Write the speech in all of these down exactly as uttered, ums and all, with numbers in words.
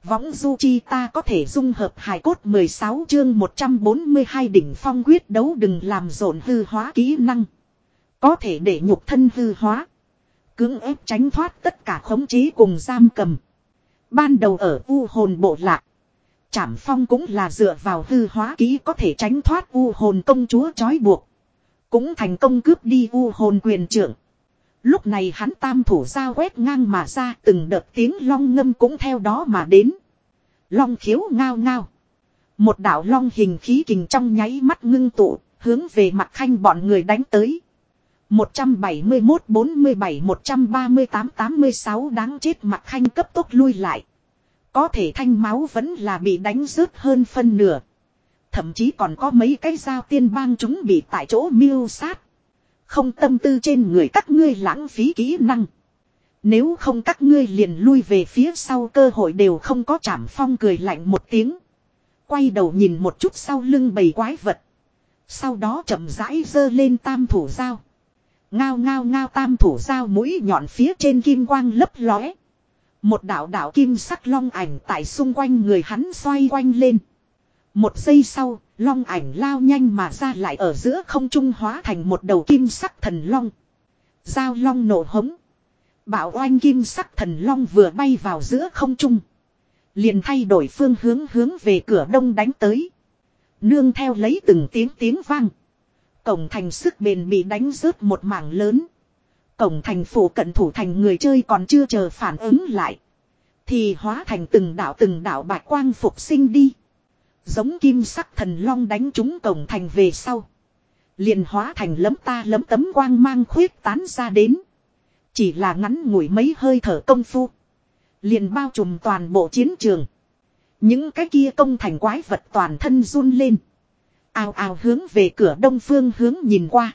Võng du chi ta có thể dung hợp hài cốt mười sáu chương một trăm bốn mươi hai đỉnh phong quyết đấu đừng làm rộn hư hóa kỹ năng. Có thể để nhục thân hư hóa. Cưỡng ép tránh thoát tất cả khống chế cùng giam cầm. Ban đầu ở u hồn bộ lạc. Trảm Phong cũng là dựa vào hư hóa kỹ có thể tránh thoát u hồn công chúa trói buộc. Cũng thành công cướp đi u hồn quyền trưởng. Lúc này hắn tam thủ dao quét ngang mà ra, từng đợt tiếng long ngâm cũng theo đó mà đến. Long khiếu ngao ngao. Một đạo long hình khí kình trong nháy mắt ngưng tụ, hướng về Mạc Khanh bọn người đánh tới. một trăm bảy mươi mốt bốn mươi bảy một trăm ba mươi tám tám mươi sáu đáng chết Mạc Khanh cấp tốc lui lại. Có thể thanh máu vẫn là bị đánh rớt hơn phân nửa. Thậm chí còn có mấy cái dao tiên bang chúng bị tại chỗ miêu sát. Không tâm tư trên người các ngươi lãng phí kỹ năng. Nếu không các ngươi liền lui về phía sau, cơ hội đều không có. Trảm Phong cười lạnh một tiếng. Quay đầu nhìn một chút sau lưng bầy quái vật. Sau đó chậm rãi giơ lên tam thủ dao. Ngao ngao ngao, tam thủ dao mũi nhọn phía trên kim quang lấp lóe. Một đạo đạo kim sắc long ảnh tại xung quanh người hắn xoay quanh lên. Một giây sau, long ảnh lao nhanh mà ra, lại ở giữa không trung hóa thành một đầu kim sắc thần long. Giao long nổ hống. Bạo oanh kim sắc thần long vừa bay vào giữa không trung. Liền thay đổi phương hướng hướng về cửa đông đánh tới. Nương theo lấy từng tiếng tiếng vang. Cổng thành sức bền bị đánh rớt một mảng lớn. Cổng thành phủ cận thủ thành người chơi còn chưa chờ phản ứng lại. Thì hóa thành từng đạo từng đạo bạch quang phục sinh đi. Giống kim sắc thần long đánh trúng cổng thành về sau. Liền hóa thành lấm ta lấm tấm quang mang khuyết tán ra đến. Chỉ là ngắn ngủi mấy hơi thở công phu. Liền bao trùm toàn bộ chiến trường. Những cái kia công thành quái vật toàn thân run lên. Ào ào hướng về cửa đông phương hướng nhìn qua.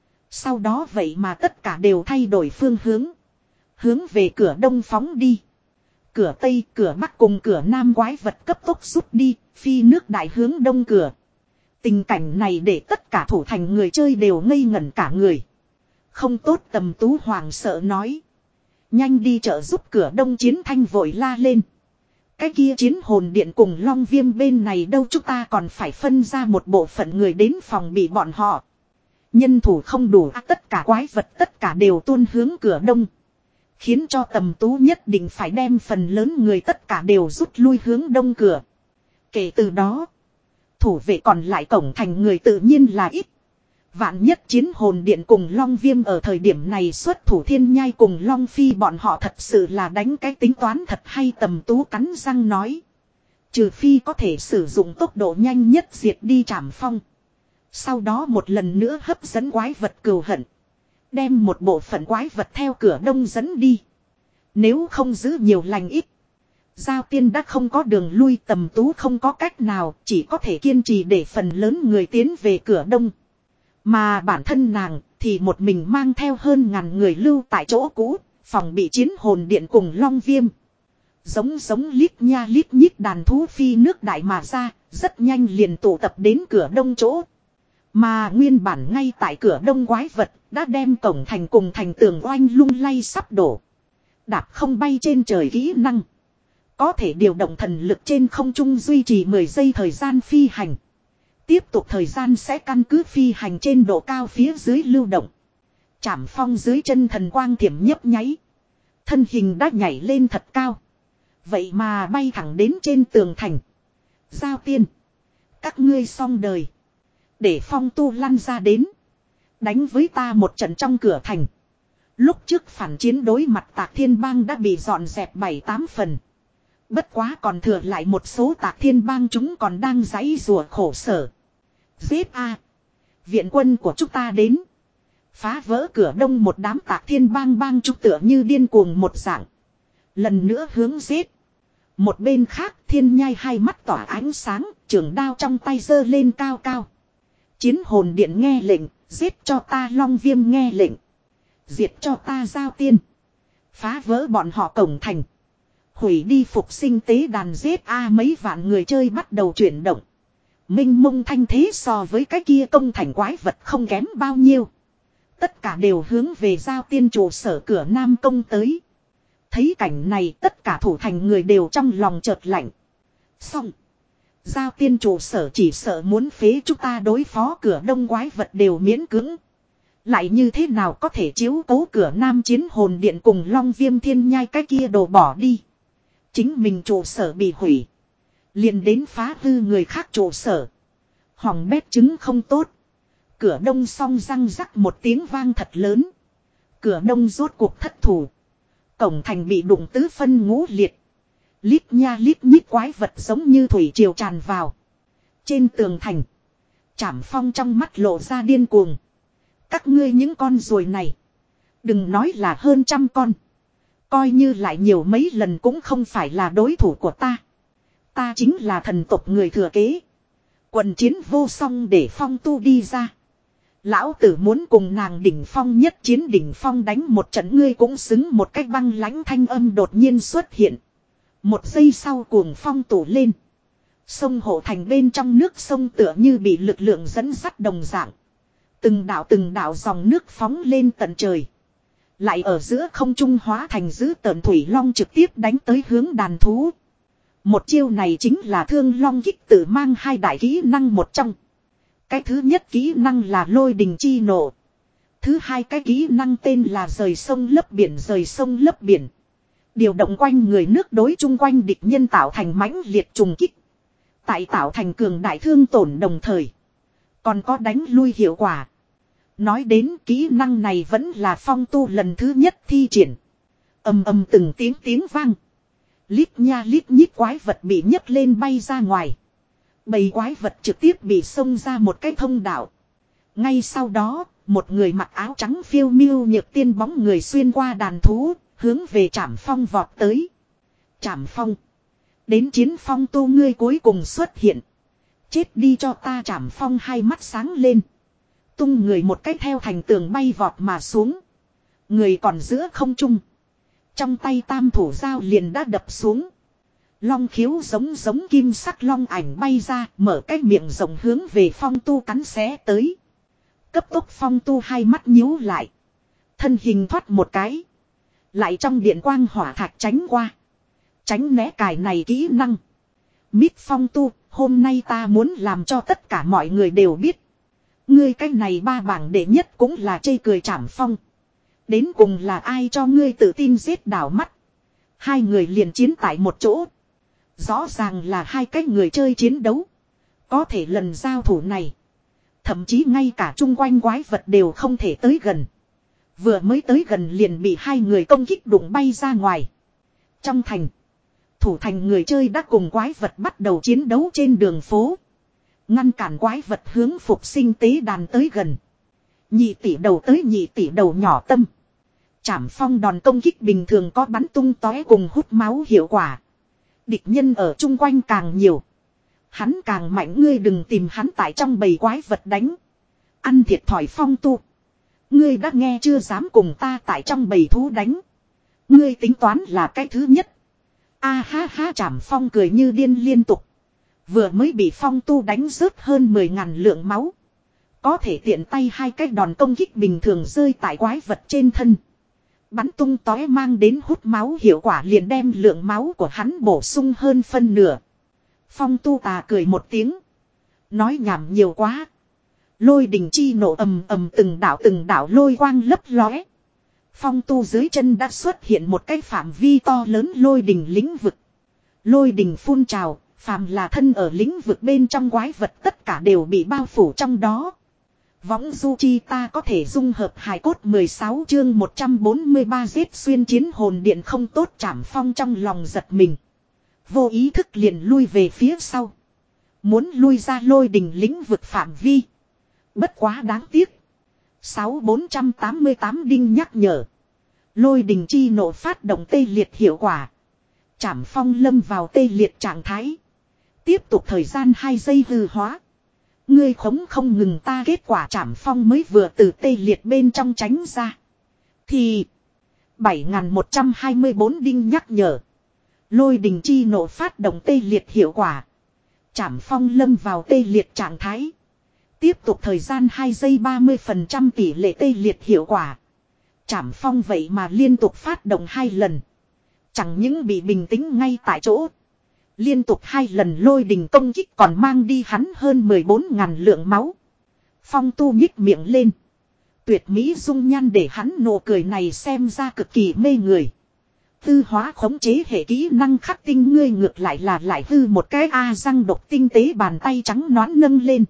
Sau đó vậy mà tất cả đều thay đổi phương hướng. Hướng về cửa đông phóng đi. Cửa tây, cửa bắc cùng cửa nam quái vật cấp tốc rút đi, phi nước đại hướng đông cửa. Tình cảnh này để tất cả thủ thành người chơi đều ngây ngẩn cả người. Không tốt, Tầm Tú hoàng sợ nói. Nhanh đi trợ giúp cửa đông, Chiến Thanh vội la lên. Cái kia chiến hồn điện cùng Long Viêm bên này đâu, chúng ta còn phải phân ra một bộ phận người đến phòng bị bọn họ. Nhân thủ không đủ, tất cả quái vật tất cả đều tuôn hướng cửa đông. Khiến cho Tầm Tú nhất định phải đem phần lớn người tất cả đều rút lui hướng đông cửa. Kể từ đó, thủ vệ còn lại cổng thành người tự nhiên là ít. Vạn nhất chiến hồn điện cùng Long Viêm ở thời điểm này xuất thủ, Thiên Nhai cùng Long Phi bọn họ thật sự là đánh cái tính toán thật hay. Tầm Tú cắn răng nói. Trừ phi có thể sử dụng tốc độ nhanh nhất diệt đi Trảm Phong. Sau đó một lần nữa hấp dẫn quái vật cừu hận. Đem một bộ phận quái vật theo cửa đông dẫn đi. Nếu không giữ nhiều lành ít. Giao tiên đã không có đường lui, Tầm Tú không có cách nào, chỉ có thể kiên trì để phần lớn người tiến về cửa đông. Mà bản thân nàng thì một mình mang theo hơn ngàn người lưu tại chỗ cũ, phòng bị chiến hồn điện cùng Long Viêm. Giống giống lít nha lít nhít đàn thú phi nước đại mà ra, rất nhanh liền tụ tập đến cửa đông chỗ. Mà nguyên bản ngay tại cửa đông quái vật đã đem cổng thành cùng thành tường oanh lung lay sắp đổ. Đạp không bay trên trời kỹ năng. Có thể điều động thần lực trên không trung duy trì mười giây thời gian phi hành. Tiếp tục thời gian sẽ căn cứ phi hành trên độ cao phía dưới lưu động. Trảm Phong dưới chân thần quang thiểm nhấp nháy. Thân hình đã nhảy lên thật cao. Vậy mà bay thẳng đến trên tường thành. Giao tiên. Các ngươi xong đời. Để Phong tu lăn ra đến. Đánh với ta một trận trong cửa thành. Lúc trước phản chiến đối mặt Tạc Thiên Bang đã bị dọn dẹp bảy tám phần. Bất quá còn thừa lại một số Tạc Thiên Bang chúng còn đang giãy rùa khổ sở. Giết a! Viện quân của chúng ta đến. Phá vỡ cửa đông, một đám Tạc Thiên Bang bang chúng tựa như điên cuồng một dạng. Lần nữa hướng giết. Một bên khác, Thiên Nhai hai mắt tỏa ánh sáng, trường đao trong tay giơ lên cao cao. Chiến hồn điện nghe lệnh, giết cho ta Long Viêm nghe lệnh. Diệt cho ta Giao tiên. Phá vỡ bọn họ cổng thành. Hủy đi phục sinh tế đàn, giết a! Mấy vạn người chơi bắt đầu chuyển động. Minh mông thanh thế so với cái kia công thành quái vật không kém bao nhiêu. Tất cả đều hướng về Giao tiên trụ sở cửa nam công tới. Thấy cảnh này tất cả thủ thành người đều trong lòng chợt lạnh. Xong. Giao tiên trụ sở chỉ sợ muốn phế chúng ta đối phó cửa đông quái vật đều miễn cưỡng. Lại như thế nào có thể chiếu cố cửa nam chiến hồn điện cùng long viêm thiên nhai cái kia đồ bỏ đi. Chính mình trụ sở bị hủy. Liền đến phá hư người khác trụ sở. Hỏng bét chứng không tốt. Cửa đông song răng rắc một tiếng vang thật lớn. Cửa đông rốt cuộc thất thủ. Cổng thành bị đụng tứ phân ngũ liệt. Lít nha lít nhít quái vật giống như thủy triều tràn vào. Trên tường thành. Trảm Phong trong mắt lộ ra điên cuồng. Các ngươi những con ruồi này. Đừng nói là hơn trăm con. Coi như lại nhiều mấy lần cũng không phải là đối thủ của ta. Ta chính là thần tộc người thừa kế. Quần chiến vô song để Phong tu đi ra. Lão tử muốn cùng nàng đỉnh phong nhất chiến đỉnh phong đánh một trận, ngươi cũng xứng một cách băng lãnh thanh âm đột nhiên xuất hiện. Một giây sau cuồng phong tụ lên. Sông Hộ Thành bên trong nước sông tựa như bị lực lượng dẫn dắt đồng dạng. Từng đạo từng đạo dòng nước phóng lên tận trời. Lại ở giữa không trung hóa thành dữ tợn thủy long trực tiếp đánh tới hướng đàn thú. Một chiêu này chính là Thương Long Kích Tự mang hai đại kỹ năng một trong. Cái thứ nhất kỹ năng là lôi đình chi nộ. Thứ hai cái kỹ năng tên là rời sông lấp biển rời sông lấp biển. Điều động quanh người nước đối chung quanh địch nhân tạo thành mãnh liệt trùng kích. Tại tạo thành cường đại thương tổn đồng thời. Còn có đánh lui hiệu quả. Nói đến kỹ năng này vẫn là Phong tu lần thứ nhất thi triển. Ầm ầm từng tiếng tiếng vang. Lít nha lít nhít quái vật bị nhấc lên bay ra ngoài. Bầy quái vật trực tiếp bị xông ra một cái thông đạo. Ngay sau đó, một người mặc áo trắng phiêu miêu nhược tiên bóng người xuyên qua đàn thú, hướng về Trảm Phong vọt tới. Trảm Phong. Đến chiến Phong tu ngươi cuối cùng xuất hiện. Chết đi cho ta. Trảm Phong hai mắt sáng lên. Tung người một cái theo thành tường bay vọt mà xuống. Người còn giữa không trung. Trong tay tam thủ dao liền đã đập xuống. Long khiếu giống giống kim sắc long ảnh bay ra, mở cái miệng rộng hướng về Phong tu cắn xé tới. Cấp tốc Phong tu hai mắt nhíu lại. Thân hình thoát một cái. Lại trong điện quang hỏa thạch tránh qua. Tránh né cài này kỹ năng. Mít Phong tu, hôm nay ta muốn làm cho tất cả mọi người đều biết. Ngươi cái này ba bảng đệ nhất cũng là chê cười Trảm Phong. Đến cùng là ai cho ngươi tự tin giết đảo mắt. Hai người liền chiến tại một chỗ. Rõ ràng là hai cái người chơi chiến đấu. Có thể lần giao thủ này. Thậm chí ngay cả chung quanh quái vật đều không thể tới gần. Vừa mới tới gần liền bị hai người công kích đụng bay ra ngoài. Trong thành. Thủ thành người chơi đã cùng quái vật bắt đầu chiến đấu trên đường phố. Ngăn cản quái vật hướng phục sinh tế đàn tới gần. Nhị tỷ đầu tới nhị tỷ đầu nhỏ tâm. Trảm Phong đòn công kích bình thường có bắn tung tóe cùng hút máu hiệu quả. Địch nhân ở chung quanh càng nhiều. Hắn càng mạnh, ngươi đừng tìm hắn tại trong bầy quái vật đánh. Ăn thiệt thòi Phong tu. Ngươi đã nghe chưa, dám cùng ta tại trong bầy thú đánh. Ngươi tính toán là cái thứ nhất. A ha ha. Trảm Phong cười như điên liên tục. Vừa mới bị Phong tu đánh rớt hơn mười ngàn lượng máu. Có thể tiện tay hai cái đòn công kích bình thường rơi tại quái vật trên thân. Bắn tung tóe mang đến hút máu hiệu quả liền đem lượng máu của hắn bổ sung hơn phân nửa. Phong tu tà cười một tiếng. Nói nhảm nhiều quá. Lôi đình chi nổ ầm ầm, từng đảo từng đảo lôi quang lấp lóe. Phong tu dưới chân đã xuất hiện một cái phạm vi to lớn lôi đình lĩnh vực. Lôi đình phun trào, phàm là thân ở lĩnh vực bên trong quái vật tất cả đều bị bao phủ trong đó. Võng du chi ta có thể dung hợp hài cốt. Mười sáu chương một trăm bốn mươi ba giết xuyên chiến hồn điện không tốt. Trảm Phong trong lòng giật mình. Vô ý thức liền lui về phía sau. Muốn lui ra lôi đình lĩnh vực phạm vi. Bất quá đáng tiếc. Sáu bốn trăm tám mươi tám đinh nhắc nhở. Lôi đình chi nổ phát động tê liệt hiệu quả. Trảm Phong lâm vào tê liệt trạng thái. Tiếp tục thời gian hai giây hư hóa. Ngươi khống không ngừng ta. Kết quả Trảm Phong mới vừa từ tê liệt bên trong tránh ra. Thì bảy nghìn một trăm hai mươi bốn đinh nhắc nhở. Lôi đình chi nổ phát động tê liệt hiệu quả. Trảm Phong lâm vào tê liệt trạng thái. Tiếp tục thời gian hai giây ba mươi phần trăm tỷ lệ tê liệt hiệu quả. Trảm Phong vậy mà liên tục phát động hai lần. Chẳng những bị bình tĩnh ngay tại chỗ. Liên tục hai lần lôi đình công kích còn mang đi hắn hơn mười bốn ngàn lượng máu. Phong Tu nhích miệng lên. Tuyệt mỹ dung nhan để hắn nụ cười này xem ra cực kỳ mê người. Tư hóa khống chế hệ kỹ năng khắc tinh, ngươi ngược lại là lại hư một cái a răng độc tinh tế, bàn tay trắng nõn nâng lên.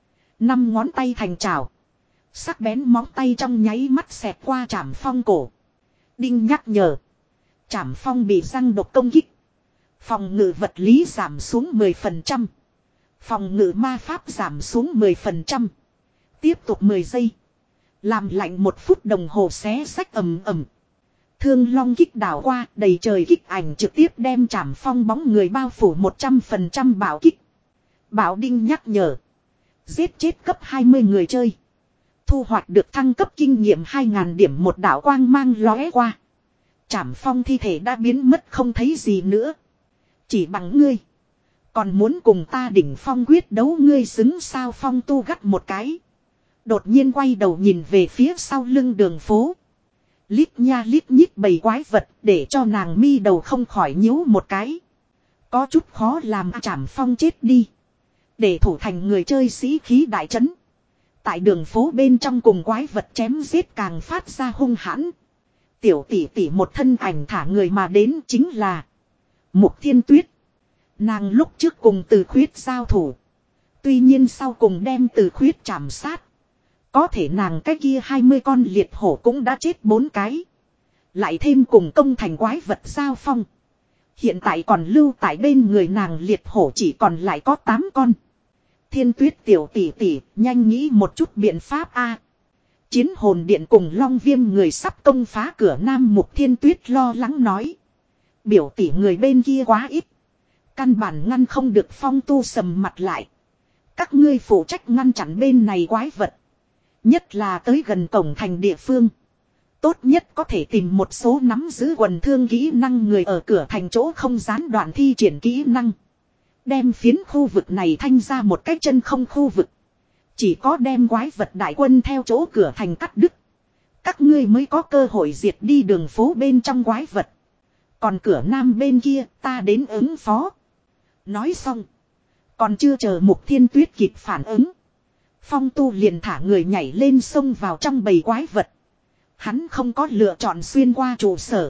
Năm ngón tay thành chảo. Sắc bén móng tay trong nháy mắt xẹt qua Trảm Phong cổ. Đinh nhắc nhở. Trảm Phong bị răng độc công kích. Phòng ngự vật lý giảm xuống mười phần trăm. Phòng ngự ma pháp giảm xuống mười phần trăm. Tiếp tục mười giây. Làm lạnh một phút đồng hồ xé sách ầm ầm. Thương long kích đảo qua, đầy trời kích ảnh trực tiếp đem Trảm Phong bóng người bao phủ một trăm phần trăm bảo kích. Bảo đinh nhắc nhở. Giết chết cấp hai mươi người chơi. Thu hoạch được thăng cấp kinh nghiệm hai nghìn điểm, một đạo quang mang lóe qua. Trảm Phong thi thể đã biến mất không thấy gì nữa. Chỉ bằng ngươi. Còn muốn cùng ta đỉnh phong quyết đấu, ngươi xứng sao? Phong Tu gắt một cái. Đột nhiên quay đầu nhìn về phía sau lưng đường phố. Lít nha lít nhít bầy quái vật để cho nàng mi đầu không khỏi nhíu một cái. Có chút khó làm. Trảm Phong chết đi. Để thủ thành người chơi sĩ khí đại trấn. Tại đường phố bên trong cùng quái vật chém giết càng phát ra hung hãn. Tiểu tỷ tỷ một thân ảnh thả người mà đến chính là Mục Thiên Tuyết. Nàng lúc trước cùng Từ Khuyết giao thủ. Tuy nhiên sau cùng đem Từ Khuyết chảm sát. Có thể nàng cái kia hai mươi con liệt hổ cũng đã chết bốn cái. Lại thêm cùng công thành quái vật giao phong. Hiện tại còn lưu tại bên người nàng liệt hổ chỉ còn lại có tám con. Thiên Tuyết tiểu tỷ tỷ, nhanh nghĩ một chút biện pháp a. Chiến hồn điện cùng Long Viêm người sắp công phá cửa Nam. Mục Thiên Tuyết lo lắng nói. Biểu tỷ người bên kia quá ít. Căn bản ngăn không được. Phong Tu sầm mặt lại. Các ngươi phụ trách ngăn chặn bên này quái vật. Nhất là tới gần cổng thành địa phương. Tốt nhất có thể tìm một số nắm giữ quần thương kỹ năng người ở cửa thành chỗ không gián đoạn thi triển kỹ năng. Đem phiến khu vực này thanh ra một cái chân không khu vực. Chỉ có đem quái vật đại quân theo chỗ cửa thành cắt đứt. Các ngươi mới có cơ hội diệt đi đường phố bên trong quái vật. Còn cửa Nam bên kia ta đến ứng phó. Nói xong. Còn chưa chờ Mục Thiên Tuyết kịp phản ứng. Phong Tu liền thả người nhảy lên sông vào trong bầy quái vật. Hắn không có lựa chọn xuyên qua trụ sở.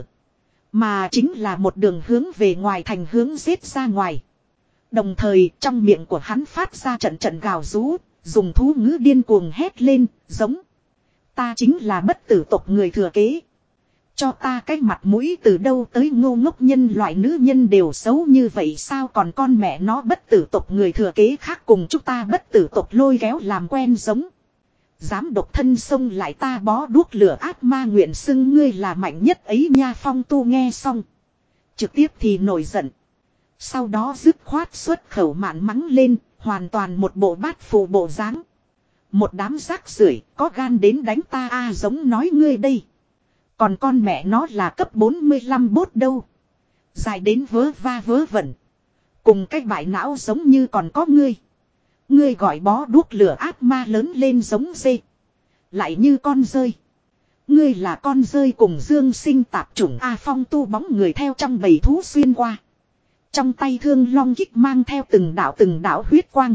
Mà chính là một đường hướng về ngoài thành hướng giết ra ngoài. Đồng thời trong miệng của hắn phát ra trận trận gào rú. Dùng thú ngữ điên cuồng hét lên, giống. Ta chính là bất tử tộc người thừa kế. Cho ta cái mặt mũi, từ đâu tới ngô ngốc nhân loại nữ nhân đều xấu như vậy sao? Còn con mẹ nó bất tử tộc người thừa kế khác cùng chúng ta bất tử tộc lôi kéo làm quen giống. Dám độc thân xông lại ta bó đuốc lửa ác ma nguyện xưng ngươi là mạnh nhất ấy nha. Phong Tu nghe xong. Trực tiếp thì nổi giận. Sau đó dứt khoát xuất khẩu mạn mắng lên. Hoàn toàn một bộ bát phụ bộ dáng. Một đám rác rưởi có gan đến đánh ta a à, giống nói ngươi đây. Còn con mẹ nó là cấp bốn mươi lăm bốt đâu. Dài đến vớ va vớ vẩn. Cùng cái bại não giống như còn có ngươi. Ngươi gọi bó đuốc lửa ác ma lớn lên giống dê. Lại như con rơi. Ngươi là con rơi cùng dương sinh tạp chủng A. Phong Tu bóng người theo trong bầy thú xuyên qua. Trong tay thương long kích mang theo từng đạo từng đạo huyết quang.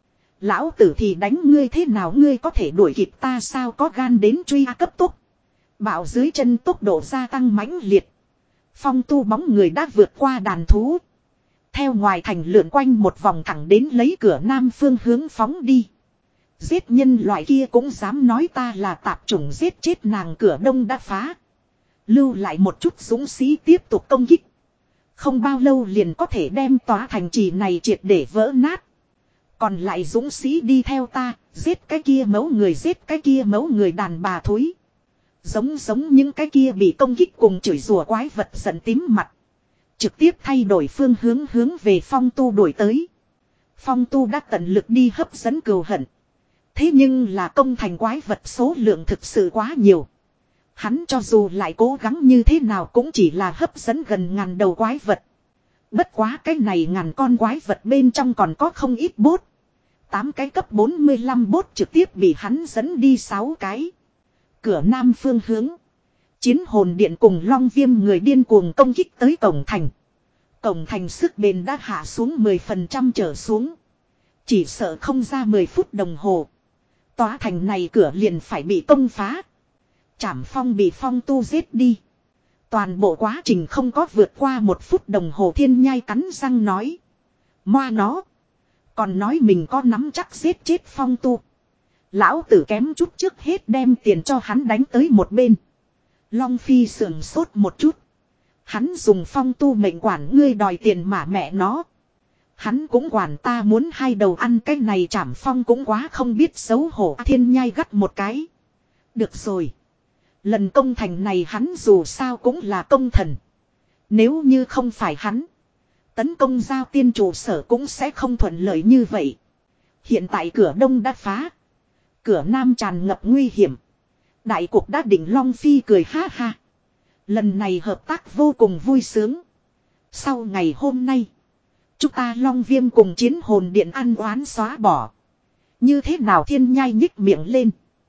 Lão tử thì đánh ngươi thế nào, ngươi có thể đuổi kịp ta sao? Có gan đến truy cấp tốc. Bạo dưới chân tốc độ gia tăng mãnh liệt. Phong Tu bóng người đã vượt qua đàn thú. Theo ngoài thành lượn quanh một vòng thẳng đến lấy cửa Nam phương hướng phóng đi. Giết nhân loại kia cũng dám nói ta là tạp chủng, giết chết nàng cửa Đông đã phá. Lưu lại một chút dũng sĩ tiếp tục công kích. Không bao lâu liền có thể đem tòa thành trì này triệt để vỡ nát. Còn lại dũng sĩ đi theo ta, giết cái kia mấu người, giết cái kia mấu người đàn bà thúi. Giống giống những cái kia bị công kích cùng chửi rủa quái vật giận tím mặt. Trực tiếp thay đổi phương hướng hướng về Phong Tu đuổi tới. Phong Tu đã tận lực đi hấp dẫn cừu hận. Thế nhưng là công thành quái vật số lượng thực sự quá nhiều. Hắn cho dù lại cố gắng như thế nào cũng chỉ là hấp dẫn gần ngàn đầu quái vật. Bất quá cái này ngàn con quái vật bên trong còn có không ít bốt. Tám cái cấp bốn mươi lăm bốt trực tiếp bị hắn dẫn đi sáu cái. Cửa Nam phương hướng. Chiến hồn điện cùng Long Viêm người điên cuồng công kích tới cổng thành. Cổng thành sức bền đã hạ xuống mười phần trăm trở xuống. Chỉ sợ không ra mười phút đồng hồ. Tòa thành này cửa liền phải bị công phá. Trảm Phong bị Phong Tu giết đi. Toàn bộ quá trình không có vượt qua một phút đồng hồ. Thiên Nhai cắn răng nói. Moa nó. Còn nói mình có nắm chắc giết chết Phong Tu. Lão tử kém chút trước hết đem tiền cho hắn đánh tới một bên. Long Phi sườn sốt một chút. Hắn dùng Phong Tu mệnh quản ngươi đòi tiền mà mẹ nó. Hắn cũng quản ta muốn hai đầu ăn cái này. Trảm Phong cũng quá không biết xấu hổ. Thiên Nhai gắt một cái. Được rồi. Lần công thành này hắn dù sao cũng là công thần. Nếu như không phải hắn. Tấn công giao tiên trụ sở cũng sẽ không thuận lợi như vậy. Hiện tại cửa đông đã phá. Cửa nam tràn ngập nguy hiểm. Đại cục đã định. Long Phi cười ha ha. Lần này hợp tác vô cùng vui sướng. Sau ngày hôm nay. Chúng ta Long Viêm cùng Chiến hồn điện ăn oán xóa bỏ. Như thế nào? Thiên Nhai nhích miệng lên.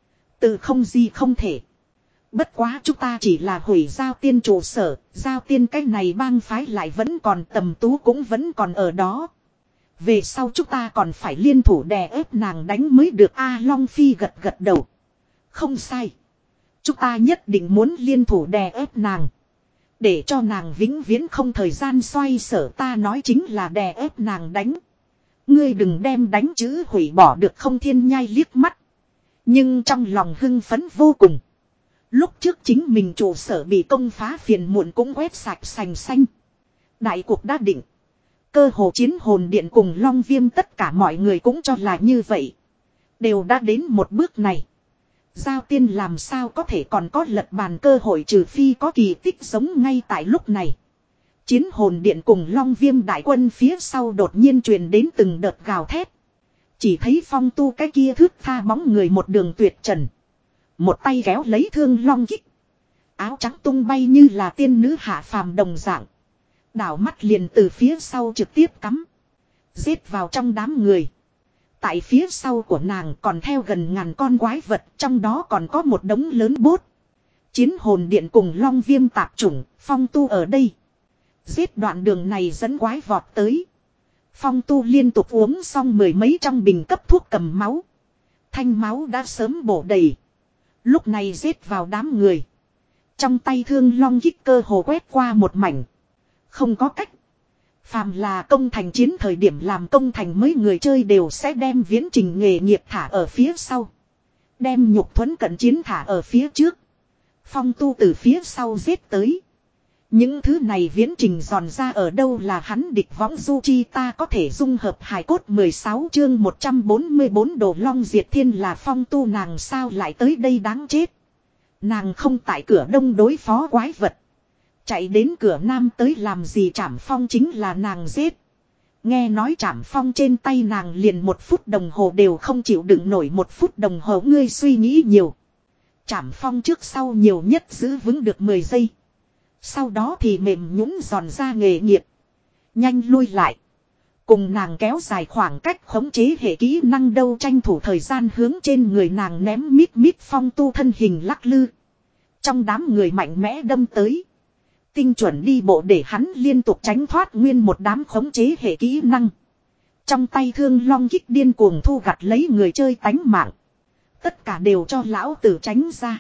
Tự không gì không thể. Bất quá chúng ta chỉ là hủy giao tiên trụ sở. Giao tiên cái này bang phái lại vẫn còn, Tầm Tú cũng vẫn còn ở đó. Về sau chúng ta còn phải liên thủ đè ép nàng đánh mới được. A Long Phi gật gật đầu. Không sai. Chúng ta nhất định muốn liên thủ đè ép nàng. Để cho nàng vĩnh viễn không thời gian xoay sở. Ta nói chính là đè ép nàng đánh. Ngươi đừng đem đánh chữ hủy bỏ được không? Thiên Nhai liếc mắt. Nhưng trong lòng hưng phấn vô cùng. Lúc trước chính mình trụ sở bị công phá, phiền muộn cũng quét sạch sành xanh. Đại cuộc đã định. Cơ hồ Chiến hồn điện cùng Long Viêm tất cả mọi người cũng cho là như vậy. Đều đã đến một bước này. Giao tiên làm sao có thể còn có lật bàn cơ hội, trừ phi có kỳ tích giống ngay tại lúc này. Chiến hồn điện cùng Long Viêm đại quân phía sau đột nhiên truyền đến từng đợt gào thét. Chỉ thấy Phong Tu cái kia thước tha bóng người một đường tuyệt trần. Một tay kéo lấy thương long kích. Áo trắng tung bay như là tiên nữ hạ phàm đồng dạng. Đảo mắt liền từ phía sau trực tiếp cắm. Giết vào trong đám người. Tại phía sau của nàng còn theo gần ngàn con quái vật. Trong đó còn có một đống lớn bốt. Chiến hồn điện cùng Long Viêm tạp chủng. Phong Tu ở đây. Giết đoạn đường này dẫn quái vọt tới. Phong Tu liên tục uống xong mười mấy trong bình cấp thuốc cầm máu. Thanh máu đã sớm bổ đầy. Lúc này giết vào đám người. Trong tay thương long kích cơ hồ quét qua một mảnh. Không có cách. Phàm là công thành chiến thời điểm làm công thành mấy người chơi đều sẽ đem viễn trình nghề nghiệp thả ở phía sau. Đem nhục thuẫn cận chiến thả ở phía trước. Phong Tu từ phía sau giết tới. Những thứ này viễn trình giòn ra ở đâu là hắn địch võng du chi. Ta có thể dung hợp hài cốt. Mười sáu chương một trăm bốn mươi bốn Đồ Long diệt thiên là Phong Tu. Nàng sao lại tới đây đáng chết. Nàng không tại cửa đông đối phó quái vật. Chạy đến cửa nam tới làm gì? Trảm Phong chính là nàng giết. Nghe nói Trảm Phong trên tay nàng liền một phút đồng hồ đều không chịu đựng nổi. Một phút đồng hồ ngươi suy nghĩ nhiều. Trảm Phong trước sau nhiều nhất giữ vững được mười giây. Sau đó thì mềm nhũn giòn ra nghề nghiệp. Nhanh lui lại. Cùng nàng kéo dài khoảng cách, khống chế hệ kỹ năng đâu, tranh thủ thời gian hướng trên người nàng ném mít mít. Phong Tu thân hình lắc lư. Trong đám người mạnh mẽ đâm tới. Tinh chuẩn đi bộ để hắn liên tục tránh thoát nguyên một đám khống chế hệ kỹ năng. Trong tay thương long kích điên cuồng thu gặt lấy người chơi tánh mạng. Tất cả đều cho lão tử tránh ra.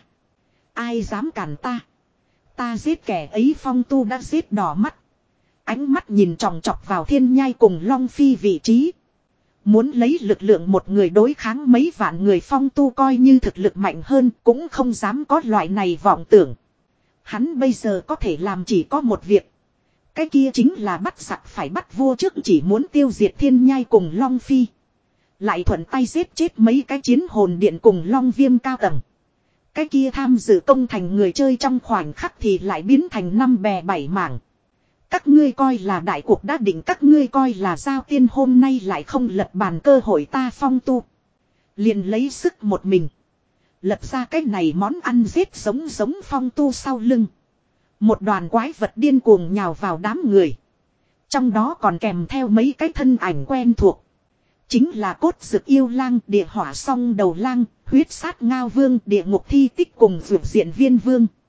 Ai dám cản ta? Ta giết kẻ ấy. Phong Tu đã giết đỏ mắt. Ánh mắt nhìn tròng trọc vào Thiên Nhai cùng Long Phi vị trí. Muốn lấy lực lượng một người đối kháng mấy vạn người. Phong Tu coi như thực lực mạnh hơn cũng không dám có loại này vọng tưởng. Hắn bây giờ có thể làm chỉ có một việc. Cái kia chính là bắt giặc phải bắt vua trước. Chỉ muốn tiêu diệt Thiên Nhai cùng Long Phi. Lại thuận tay giết chết mấy cái chiến hồn điện cùng Long Viêm cao tầng. Cái kia tham dự công thành người chơi trong khoảnh khắc thì lại biến thành năm bè bảy mảng. Các ngươi coi là đại cuộc đã định, các ngươi coi là giao tiên hôm nay lại không lật bàn cơ hội. Ta Phong Tu liền lấy sức một mình lật ra cái này món ăn giết giống giống. Phong Tu sau lưng một đoàn quái vật điên cuồng nhào vào đám người. Trong đó còn kèm theo mấy cái thân ảnh quen thuộc. Chính là Cốt Dực Yêu Lang, Địa Hỏa Song Đầu Lang, Huyết Sát Ngao Vương, Địa Ngục Thi Tích cùng Vượt Diện Viên Vương.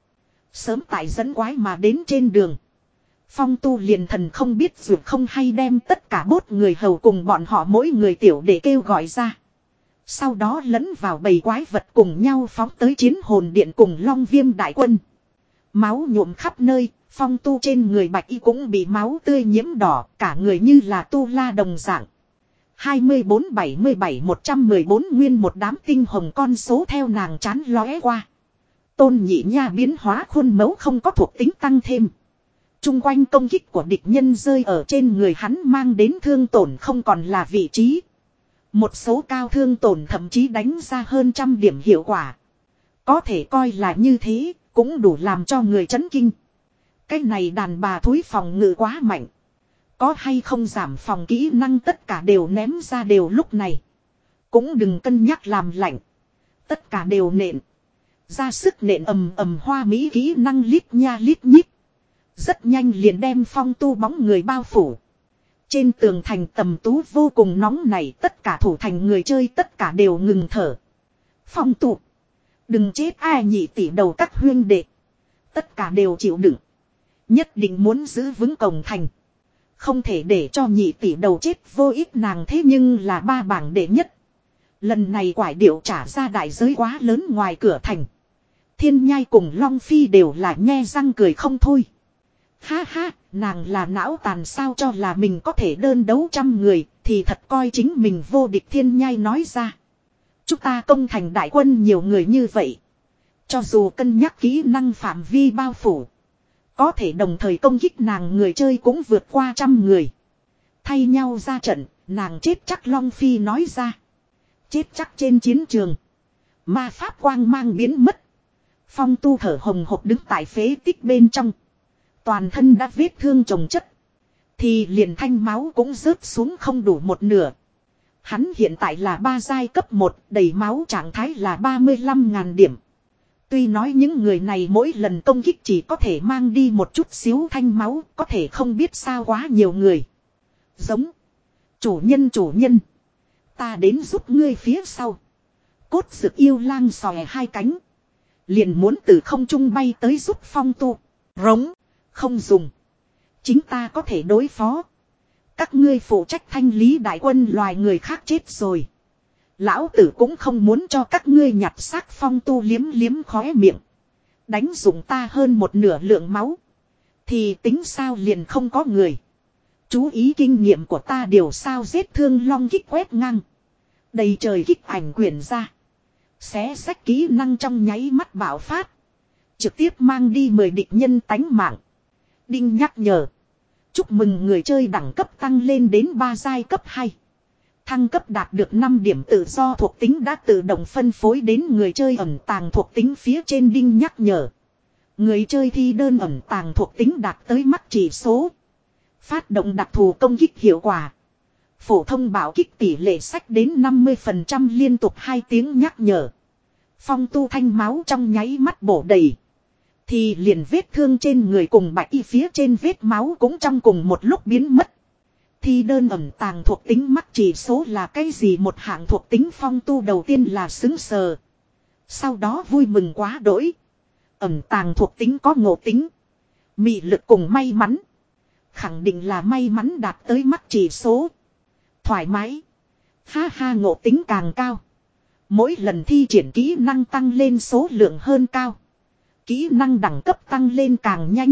Sớm tại dẫn quái mà đến trên đường. Phong Tu liền thần không biết dù không hay đem tất cả bốt người hầu cùng bọn họ mỗi người tiểu để kêu gọi ra. Sau đó lẫn vào bầy quái vật cùng nhau phóng tới chiến hồn điện cùng Long Viêm đại quân. Máu nhuộm khắp nơi, Phong Tu trên người bạch y cũng bị máu tươi nhiễm đỏ, cả người như là tu la đồng dạng. hai mươi bốn bảy mươi bảy một trăm mười bốn nguyên một đám tinh hồng con số theo nàng chán lóe qua. Tôn Nhị Nha biến hóa khuôn mẫu không có thuộc tính tăng thêm. Trung quanh công kích của địch nhân rơi ở trên người hắn mang đến thương tổn không còn là vị trí. Một số cao thương tổn thậm chí đánh ra hơn trăm điểm hiệu quả. Có thể coi là như thế, cũng đủ làm cho người chấn kinh. Cái này đàn bà thúi phòng ngự quá mạnh. Có hay không giảm phòng kỹ năng tất cả đều ném ra đều lúc này. Cũng đừng cân nhắc làm lạnh. Tất cả đều nện. Ra sức nện ầm ầm hoa mỹ kỹ năng lít nha lít nhít. Rất nhanh liền đem Phong Tu bóng người bao phủ. Trên tường thành tầm tú vô cùng nóng này, tất cả thủ thành người chơi tất cả đều ngừng thở. Phong Tu, đừng chết ai nhị tỷ đầu các huyên đệ. Tất cả đều chịu đựng. Nhất định muốn giữ vững cổng thành. Không thể để cho nhị tỷ đầu chết vô ích, nàng thế nhưng là ba bảng đệ nhất. Lần này quải điệu trả ra đại giới quá lớn ngoài cửa thành. Thiên Nhai cùng Long Phi đều là nhe răng cười không thôi. Ha ha, nàng là não tàn sao cho là mình có thể đơn đấu trăm người, thì thật coi chính mình vô địch. Thiên Nhai nói ra. Chúng ta công thành đại quân nhiều người như vậy. Cho dù cân nhắc kỹ năng phạm vi bao phủ. Có thể đồng thời công kích nàng người chơi cũng vượt qua trăm người. Thay nhau ra trận, nàng chết chắc. Long Phi nói ra. Chết chắc trên chiến trường. Ma pháp quang mang biến mất. Phong Tu thở hồng hộc đứng tại phế tích bên trong. Toàn thân đã vết thương chồng chất. Thì liền thanh máu cũng rớt xuống không đủ một nửa. Hắn hiện tại là ba giai cấp một, đầy máu trạng thái là ba mươi lăm ngàn điểm. Tuy nói những người này mỗi lần công kích chỉ có thể mang đi một chút xíu thanh máu, có thể không biết sao quá nhiều người. Giống. Chủ nhân chủ nhân. Ta đến giúp ngươi phía sau. Cốt Dực yêu lang xòe hai cánh. Liền muốn từ không trung bay tới giúp Phong Tu. Rống. Không dùng. Chính ta có thể đối phó. Các ngươi phụ trách thanh lý đại quân loài người khác chết rồi. Lão tử cũng không muốn cho các ngươi nhặt xác. Phong Tu liếm liếm khóe miệng. Đánh dụng ta hơn một nửa lượng máu. Thì tính sao liền không có người. Chú ý kinh nghiệm của ta điều sao giết thương long kích quét ngang. Đầy trời kích ảnh quyển ra. Xé sách kỹ năng trong nháy mắt bạo phát. Trực tiếp mang đi mười địch nhân tánh mạng. Đinh nhắc nhở. Chúc mừng người chơi đẳng cấp tăng lên đến ba giai cấp hai. Thăng cấp đạt được năm điểm tự do thuộc tính đã tự động phân phối đến người chơi ẩn tàng thuộc tính phía trên. Đinh nhắc nhở. Người chơi thi đơn ẩn tàng thuộc tính đạt tới mắt chỉ số. Phát động đặc thù công kích hiệu quả. Phổ thông bảo kích tỷ lệ sách đến năm mươi phần trăm liên tục hai tiếng nhắc nhở. Phong Tu thanh máu trong nháy mắt bổ đầy. Thì liền vết thương trên người cùng bạch y phía trên vết máu cũng trong cùng một lúc biến mất. Thi đơn ẩn tàng thuộc tính mắc chỉ số là cái gì một hạng thuộc tính? Phong Tu đầu tiên là xứng sờ. Sau đó vui mừng quá đỗi. Ẩn tàng thuộc tính có ngộ tính, mị lực cùng may mắn. Khẳng định là may mắn đạt tới mắc chỉ số. Thoải mái. Ha ha, ngộ tính càng cao. Mỗi lần thi triển kỹ năng tăng lên số lượng hơn cao. Kỹ năng đẳng cấp tăng lên càng nhanh.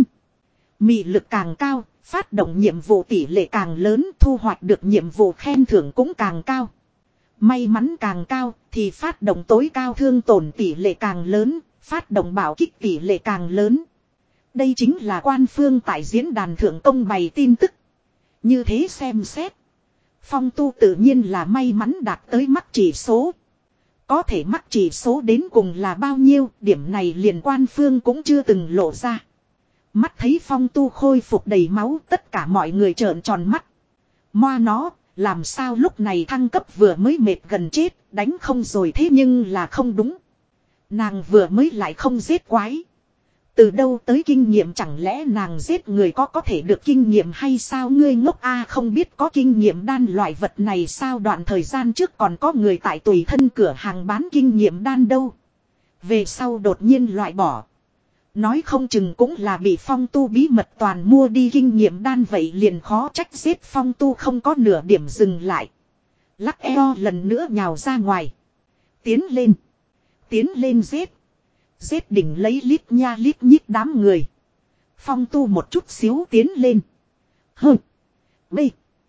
Mị lực càng cao, phát động nhiệm vụ tỷ lệ càng lớn, thu hoạch được nhiệm vụ khen thưởng cũng càng cao. May mắn càng cao, thì phát động tối cao thương tổn tỷ lệ càng lớn, phát động bảo kích tỷ lệ càng lớn. Đây chính là quan phương tại diễn đàn thượng công bày tin tức. Như thế xem xét. Phong Tu tự nhiên là may mắn đạt tới mắc chỉ số. Có thể mắc chỉ số đến cùng là bao nhiêu, điểm này liền quan phương cũng chưa từng lộ ra. Mắt thấy Phong Tu khôi phục đầy máu, tất cả mọi người trợn tròn mắt. Moa nó, làm sao lúc này thăng cấp vừa mới mệt gần chết, đánh không rồi thế nhưng là không đúng. Nàng vừa mới lại không giết quái. Từ đâu tới kinh nghiệm, chẳng lẽ nàng giết người có có thể được kinh nghiệm hay sao? Ngươi ngốc a, không biết có kinh nghiệm đan loại vật này sao? Đoạn thời gian trước còn có người tại tùy thân cửa hàng bán kinh nghiệm đan đâu. Về sau đột nhiên loại bỏ. Nói không chừng cũng là bị phong tu bí mật toàn mua đi kinh nghiệm đan vậy liền khó trách giết phong tu không có nửa điểm dừng lại. Lắc eo lần nữa nhào ra ngoài. Tiến lên. Tiến lên giết. Giết đỉnh lấy lít nha lít nhít đám người. Phong tu một chút xíu tiến lên. Hơ. Bê.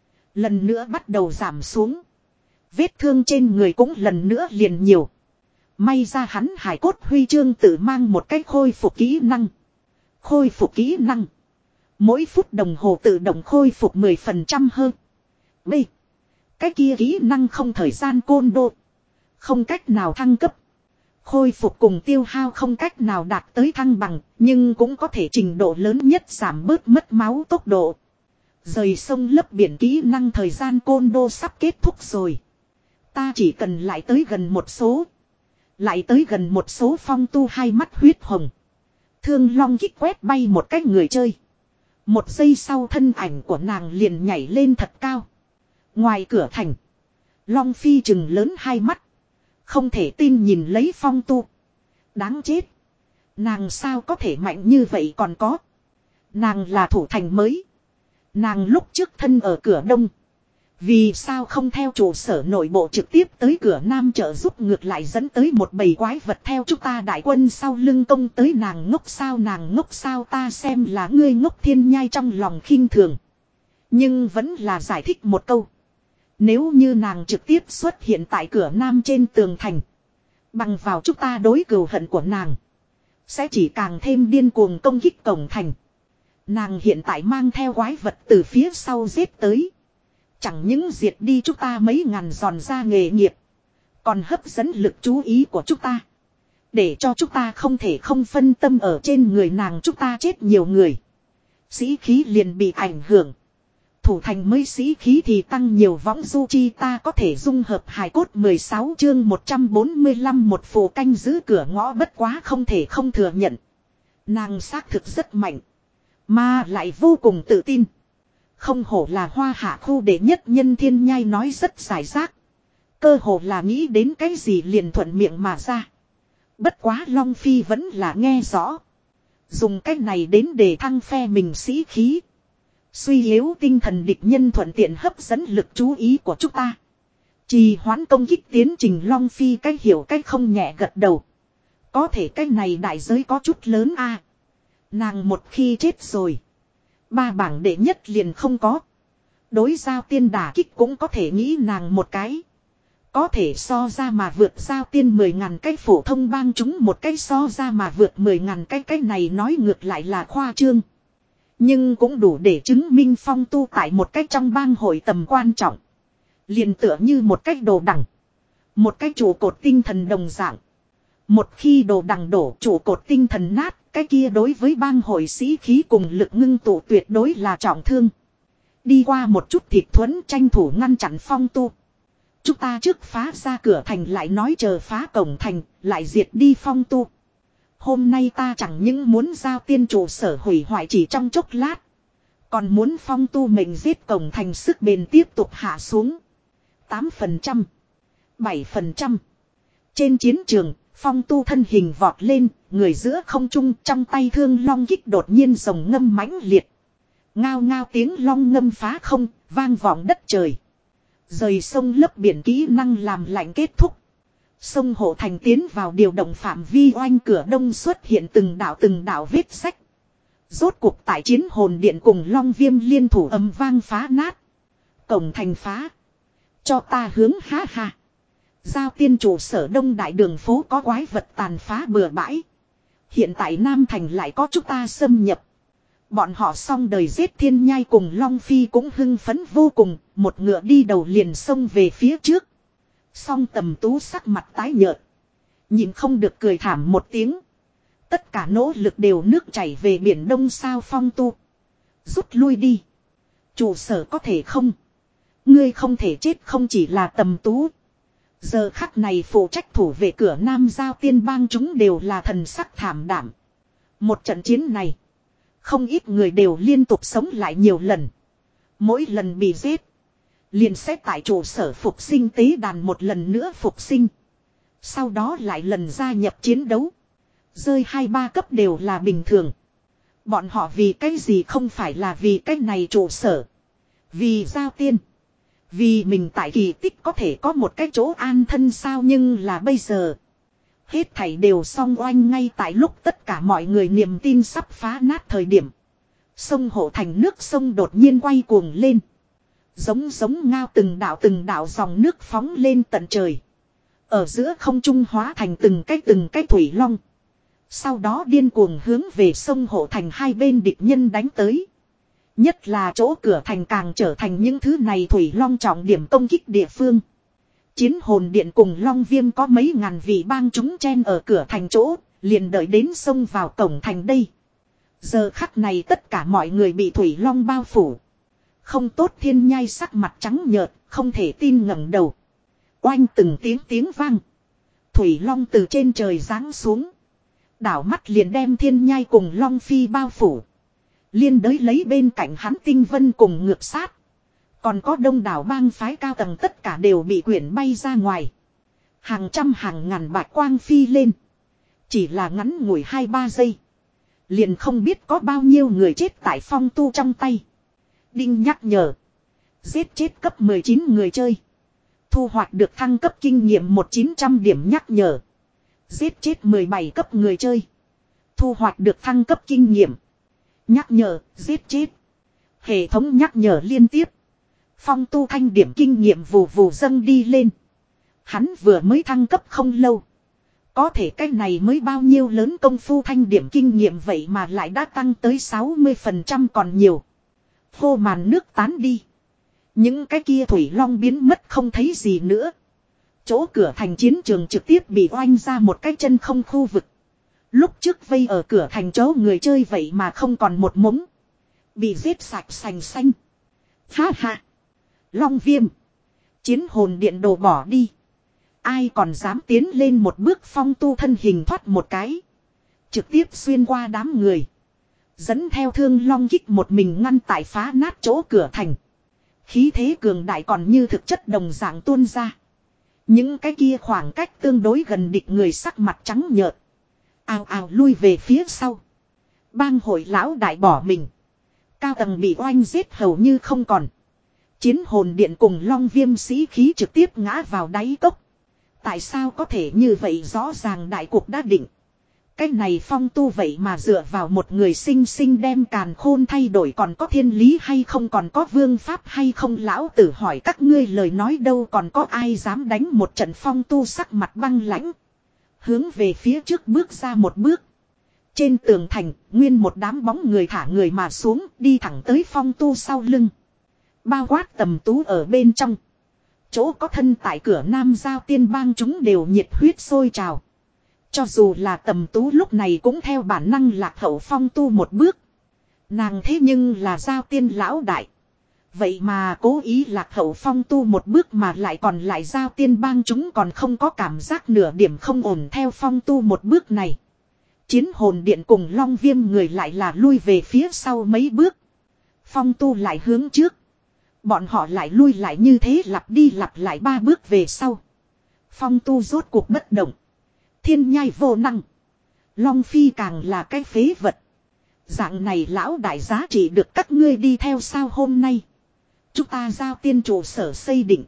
Lần nữa bắt đầu giảm xuống. Vết thương trên người cũng lần nữa liền nhiều. May ra hắn hải cốt huy chương tự mang một cái khôi phục kỹ năng. Khôi phục kỹ năng. Mỗi phút đồng hồ tự động khôi phục mười phần trăm hơn. B. Cái kia kỹ năng không thời gian côn đô. Không cách nào thăng cấp. Khôi phục cùng tiêu hao không cách nào đạt tới thăng bằng. Nhưng cũng có thể trình độ lớn nhất giảm bớt mất máu tốc độ. Rời sông lấp biển kỹ năng thời gian côn đô sắp kết thúc rồi. Ta chỉ cần lại tới gần một số. Lại tới gần một số phong tu hai mắt huyết hồng. Thương long kích quét bay một cái người chơi. Một giây sau thân ảnh của nàng liền nhảy lên thật cao. Ngoài cửa thành. Long phi trừng lớn hai mắt. Không thể tin nhìn lấy phong tu. Đáng chết. Nàng sao có thể mạnh như vậy còn có. Nàng là thủ thành mới. Nàng lúc trước thân ở cửa đông. Vì sao không theo trụ sở nội bộ trực tiếp tới cửa nam trợ giúp ngược lại dẫn tới một bầy quái vật theo chúng ta đại quân sau lưng công tới nàng ngốc sao nàng ngốc sao ta xem là ngươi ngốc thiên nhai trong lòng khinh thường. Nhưng vẫn là giải thích một câu. Nếu như nàng trực tiếp xuất hiện tại cửa nam trên tường thành. Bằng vào chúng ta đối cừu hận của nàng. Sẽ chỉ càng thêm điên cuồng công kích cổng thành. Nàng hiện tại mang theo quái vật từ phía sau giết tới. Chẳng những diệt đi chúng ta mấy ngàn giòn ra nghề nghiệp. Còn hấp dẫn lực chú ý của chúng ta. Để cho chúng ta không thể không phân tâm ở trên người nàng chúng ta chết nhiều người. Sĩ khí liền bị ảnh hưởng. Thủ thành mới sĩ khí thì tăng nhiều võng du chi ta có thể dung hợp hài cốt mười sáu chương một trăm bốn mươi lăm một phù canh giữ cửa ngõ bất quá không thể không thừa nhận. Nàng xác thực rất mạnh. Mà lại vô cùng tự tin. Không hổ là hoa hạ khu đệ nhất nhân thiên nhai nói rất giải rác. Cơ hồ là nghĩ đến cái gì liền thuận miệng mà ra. Bất quá Long Phi vẫn là nghe rõ. Dùng cách này đến để thăng phe mình sĩ khí. Suy yếu tinh thần địch nhân thuận tiện hấp dẫn lực chú ý của chúng ta. Trì hoãn công kích tiến trình Long Phi cách hiểu cách không nhẹ gật đầu. Có thể cách này đại giới có chút lớn a. Nàng một khi chết rồi. Ba bảng đệ nhất liền không có. Đối giao tiên đả kích cũng có thể nghĩ nàng một cái. Có thể so ra mà vượt giao tiên mười ngàn cái phổ thông bang chúng một cái so ra mà vượt mười ngàn cái cái này nói ngược lại là khoa trương. Nhưng cũng đủ để chứng minh phong tu tại một cách trong bang hội tầm quan trọng. Liền tựa như một cách đồ đẳng. Một cái trụ cột tinh thần đồng dạng. Một khi đồ đằng đổ trụ cột tinh thần nát, cái kia đối với bang hội sĩ khí cùng lực ngưng tụ tuyệt đối là trọng thương. Đi qua một chút thịt thuẫn tranh thủ ngăn chặn phong tu. Chúng ta trước phá ra cửa thành lại nói chờ phá cổng thành, lại diệt đi phong tu. Hôm nay ta chẳng những muốn giao tiên trụ sở hủy hoại chỉ trong chốc lát. Còn muốn phong tu mình giết cổng thành sức bền tiếp tục hạ xuống. tám phần trăm. bảy phần trăm. Trên chiến trường, phong tu thân hình vọt lên, người giữa không trung trong tay thương long kích đột nhiên rồng ngâm mãnh liệt. Ngao ngao tiếng long ngâm phá không, vang vọng đất trời. Rời sông lấp biển kỹ năng làm lạnh kết thúc. Sông Hộ Thành tiến vào điều động phạm vi oanh cửa đông xuất hiện từng đảo từng đảo vết sách. Rốt cuộc tại chiến hồn điện cùng long viêm liên thủ ầm vang phá nát. Cổng thành phá. Cho ta hướng ha ha. Giao tiên trụ sở đông đại đường phố có quái vật tàn phá bừa bãi. Hiện tại Nam Thành lại có chúng ta xâm nhập. Bọn họ xong đời giết thiên nhai cùng Long Phi cũng hưng phấn vô cùng. Một ngựa đi đầu liền xông về phía trước. Song Tầm Tú sắc mặt tái nhợt. Nhìn không được cười thảm một tiếng. Tất cả nỗ lực đều nước chảy về biển đông sao phong tu. Rút lui đi. Trụ sở có thể không. Ngươi không thể chết không chỉ là Tầm Tú. Giờ khắc này phụ trách thủ vệ cửa Nam Giao Tiên bang chúng đều là thần sắc thảm đảm. Một trận chiến này. Không ít người đều liên tục sống lại nhiều lần. Mỗi lần bị giết. Liền sẽ tại trụ sở phục sinh tế đàn một lần nữa phục sinh. Sau đó lại lần gia nhập chiến đấu. Rơi hai ba cấp đều là bình thường. Bọn họ vì cái gì không phải là vì cái này trụ sở. Vì giao tiên. Vì mình tại kỳ tích có thể có một cái chỗ an thân sao, nhưng là bây giờ. Hết thảy đều xong oanh, ngay tại lúc tất cả mọi người niềm tin sắp phá nát thời điểm. Sông Hộ Thành nước sông đột nhiên quay cuồng lên. Giống giống ngao từng đạo từng đạo dòng nước phóng lên tận trời. Ở giữa không trung hóa thành từng cái từng cái thủy long. Sau đó điên cuồng hướng về sông Hộ Thành hai bên địch nhân đánh tới. Nhất là chỗ cửa thành càng trở thành những thứ này thủy long trọng điểm công kích địa phương. Chiến hồn điện cùng long viêm có mấy ngàn vị bang chúng chen ở cửa thành chỗ, liền đợi đến sông vào cổng thành đây. Giờ khắc này tất cả mọi người bị thủy long bao phủ. Không tốt Thiên Nhai sắc mặt trắng nhợt, không thể tin ngẩng đầu. Oanh từng tiếng tiếng vang. Thủy long từ trên trời giáng xuống. Đảo mắt liền đem Thiên Nhai cùng Long Phi bao phủ. Liên đới lấy bên cạnh hắn Tinh Vân cùng ngược sát. Còn có đông đảo bang phái cao tầng tất cả đều bị quyển bay ra ngoài. Hàng trăm hàng ngàn bạch quang phi lên. Chỉ là ngắn ngủi hai ba giây. Liền không biết có bao nhiêu người chết tại phong tu trong tay. Đinh nhắc nhở. Giết chết cấp mười chín người chơi. Thu hoạch được thăng cấp kinh nghiệm một chín trăm điểm nhắc nhở. Giết chết mười bảy cấp người chơi. Thu hoạch được thăng cấp kinh nghiệm. Nhắc nhở, giết chết. Hệ thống nhắc nhở liên tiếp. Phong tu thanh điểm kinh nghiệm vù vù dâng đi lên. Hắn vừa mới thăng cấp không lâu. Có thể cái này mới bao nhiêu lớn công phu thanh điểm kinh nghiệm vậy mà lại đã tăng tới sáu mươi phần trăm còn nhiều. Hô màn nước tán đi. Những cái kia thủy long biến mất không thấy gì nữa. Chỗ cửa thành chiến trường trực tiếp bị oanh ra một cái chân không khu vực. Lúc trước vây ở cửa thành chỗ người chơi vậy mà không còn một mống. Bị giết sạch sành xanh. Ha ha. Long viêm. Chiến hồn điện đồ bỏ đi. Ai còn dám tiến lên một bước, phong tu thân hình thoát một cái. Trực tiếp xuyên qua đám người. Dẫn theo thương long kích một mình ngăn tại phá nát chỗ cửa thành. Khí thế cường đại còn như thực chất đồng dạng tuôn ra. Những cái kia khoảng cách tương đối gần địch người sắc mặt trắng nhợt. Ào ào lui về phía sau. Bang hội lão đại bỏ mình. Cao tầng bị oanh giết hầu như không còn. Chiến hồn điện cùng long viêm sĩ khí trực tiếp ngã vào đáy cốc. Tại sao có thể như vậy, rõ ràng đại cuộc đã định. Cái này phong tu vậy mà dựa vào một người sinh sinh đem càn khôn thay đổi, còn có thiên lý hay không, còn có vương pháp hay không, lão tử hỏi các ngươi lời nói đâu, còn có ai dám đánh một trận. Phong tu sắc mặt băng lãnh. Hướng về phía trước bước ra một bước. Trên tường thành, nguyên một đám bóng người thả người mà xuống, đi thẳng tới phong tu sau lưng. Bao quát Tầm Tú ở bên trong. Chỗ có thân tại cửa nam giao tiên bang chúng đều nhiệt huyết sôi trào. Cho dù là Tầm Tú lúc này cũng theo bản năng lạc hậu phong tu một bước. Nàng thế nhưng là giao tiên lão đại. Vậy mà cố ý lạc hậu phong tu một bước, mà lại còn lại giao tiên bang chúng còn không có cảm giác nửa điểm không ổn theo phong tu một bước này. Chiến hồn điện cùng long viêm người lại là lui về phía sau mấy bước. Phong tu lại hướng trước. Bọn họ lại lui lại, như thế lặp đi lặp lại ba bước về sau. Phong tu rốt cuộc bất động. Thiên nhai vô năng. Long phi càng là cái phế vật. Dạng này lão đại giá trị được các ngươi đi theo sao? Hôm nay chúng ta giao tiên trụ sở xây định.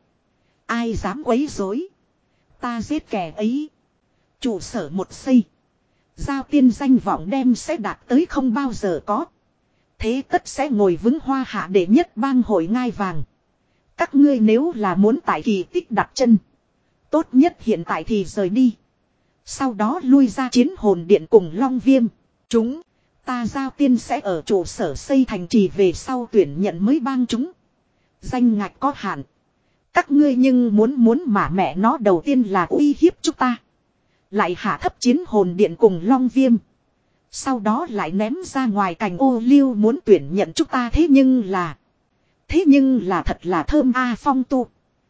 Ai dám quấy rối, ta giết kẻ ấy. Trụ sở một xây, giao tiên danh vọng đem sẽ đạt tới không bao giờ có. Thế tất sẽ ngồi vững hoa hạ đệ nhất bang hội ngai vàng. Các ngươi nếu là muốn tại kỳ tích đặt chân, tốt nhất hiện tại thì rời đi. Sau đó lui ra chiến hồn điện cùng long viêm. Chúng ta giao tiên sẽ ở trụ sở xây thành trì về sau tuyển nhận mới bang chúng. Danh ngạch có hạn. Các ngươi nhưng muốn muốn mà mẹ nó đầu tiên là uy hiếp chúng ta. Lại hạ thấp chiến hồn điện cùng long viêm. Sau đó lại ném ra ngoài cành ô liu muốn tuyển nhận chúng ta. Thế nhưng là. Thế nhưng là thật là thơm a. Phong tu.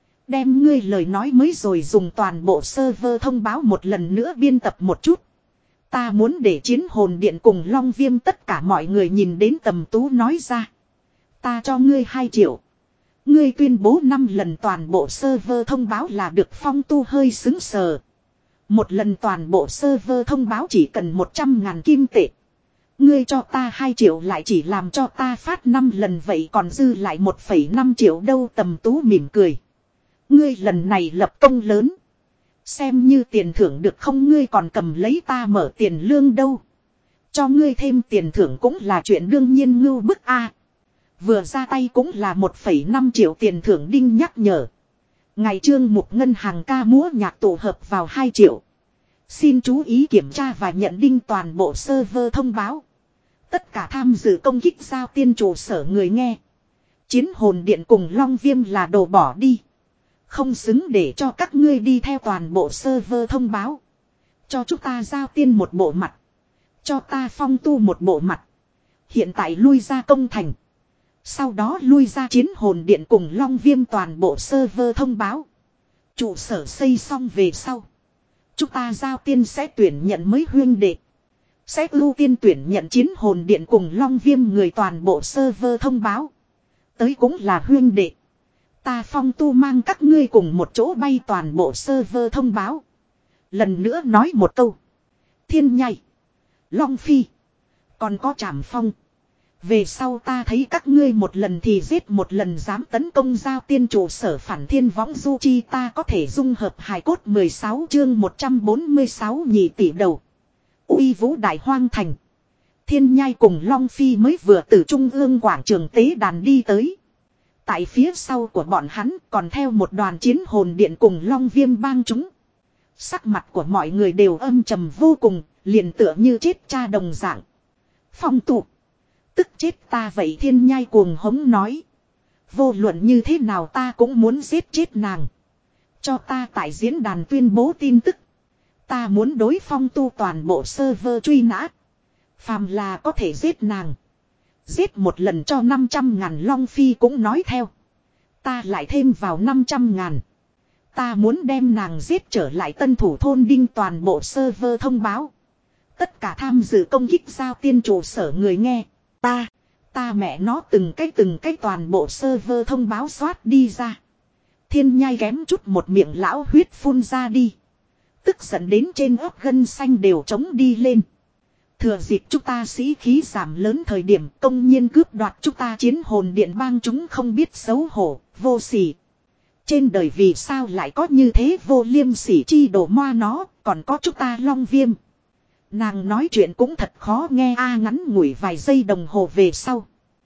Đem ngươi lời nói mới rồi dùng toàn bộ server thông báo một lần nữa biên tập một chút. Ta muốn để chiến hồn điện cùng long viêm tất cả mọi người nhìn đến. Tầm Tú nói ra. Ta cho ngươi hai triệu. Ngươi tuyên bố năm lần toàn bộ server thông báo là được. Phong tu hơi xứng sờ. Một lần toàn bộ server thông báo chỉ cần một trăm ngàn kim tệ. Ngươi cho ta hai triệu lại chỉ làm cho ta phát năm lần vậy còn dư lại một phẩy năm triệu đâu. Tầm Tú mỉm cười. Ngươi lần này lập công lớn. Xem như tiền thưởng được không, ngươi còn cầm lấy ta mở tiền lương đâu. Cho ngươi thêm tiền thưởng cũng là chuyện đương nhiên ngưu bức a. Vừa ra tay cũng là một phẩy năm triệu tiền thưởng. Đinh nhắc nhở. Ngày trương mục ngân hàng ca múa nhạc tổ hợp vào hai triệu. Xin chú ý kiểm tra và nhận đinh toàn bộ server thông báo. Tất cả tham dự công kích giao tiên trụ sở người nghe. Chiến hồn điện cùng Long Viêm là đồ bỏ đi. Không xứng để cho các ngươi đi theo toàn bộ server thông báo. Cho chúng ta giao tiên một bộ mặt. Cho ta phong tu một bộ mặt. Hiện tại lui ra công thành. Sau đó lui ra chiến hồn điện cùng Long Viêm toàn bộ server thông báo. Trụ sở xây xong về sau. Chúng ta giao tiên sẽ tuyển nhận mới huyên đệ. Sẽ ưu tiên tuyển nhận chiến hồn điện cùng Long Viêm người toàn bộ server thông báo. Tới cũng là huyên đệ. Ta phong tu mang các ngươi cùng một chỗ bay toàn bộ server thông báo. Lần nữa nói một câu. Thiên nhai. Long phi. Còn có Trảm Phong. Về sau ta thấy các ngươi một lần thì giết một lần, dám tấn công giao tiên trụ sở phản thiên võng du chi ta có thể dung hợp hài cốt. Mười sáu chương một trăm bốn mươi sáu nhị tỷ đầu. Uy vũ đại hoang thành. Thiên nhai cùng Long phi mới vừa từ trung ương quảng trường tế đàn đi tới. Tại phía sau của bọn hắn còn theo một đoàn chiến hồn điện cùng Long Viêm bang chúng. Sắc mặt của mọi người đều âm trầm vô cùng, liền tựa như chết cha đồng dạng. Phong tụ. Tức chết ta vậy. Thiên nhai cuồng hống nói. Vô luận như thế nào ta cũng muốn giết chết nàng. Cho ta tại diễn đàn tuyên bố tin tức. Ta muốn đối phong tu toàn bộ server truy nã. Phàm là có thể giết nàng. Giết một lần cho năm trăm ngàn. Long phi cũng nói theo. Ta lại thêm vào năm trăm ngàn. Ta muốn đem nàng giết trở lại tân thủ thôn đinh toàn bộ server thông báo. Tất cả tham dự công kích giao tiên trụ sở người nghe. Ta, ta mẹ nó từng cái từng cái toàn bộ server thông báo soát đi ra. Thiên nhai ghém chút một miệng lão huyết phun ra đi. Tức giận đến trên ớt gân xanh đều trống đi lên. Thừa dịp chúng ta sĩ khí giảm lớn thời điểm công nhiên cướp đoạt chúng ta chiến hồn điện bang, chúng không biết xấu hổ, vô sỉ. Trên đời vì sao lại có như thế vô liêm sỉ chi đồ moa nó, còn có chúng ta Long Viêm. Nàng nói chuyện cũng thật khó nghe a. Ngắn ngủi vài giây đồng hồ về sau.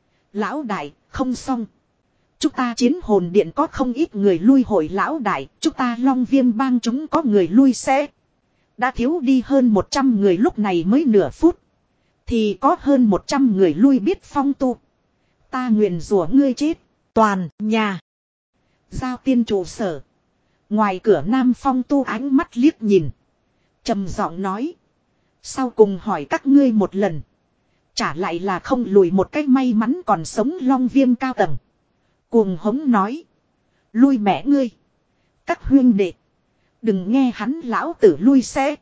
Lão đại, không xong. Chúng ta chiến hồn điện có không ít người lui hội. Lão đại, chúng ta Long Viêm bang chúng có người lui sẽ. Đã thiếu đi hơn một trăm người, lúc này mới nửa phút. Thì có hơn một trăm người lui biết phong tu. Ta nguyền rủa ngươi chết. Toàn nhà. Giao tiên trụ sở. Ngoài cửa Nam Phong tu ánh mắt liếc nhìn. Trầm giọng nói. Sau cùng hỏi các ngươi một lần. Trả lại là không lùi một cách may mắn còn sống Long Viêm cao tầng. Cuồng hống nói. Lui mẹ ngươi. Các huyên đệ. Đừng nghe hắn lão tử lui xe.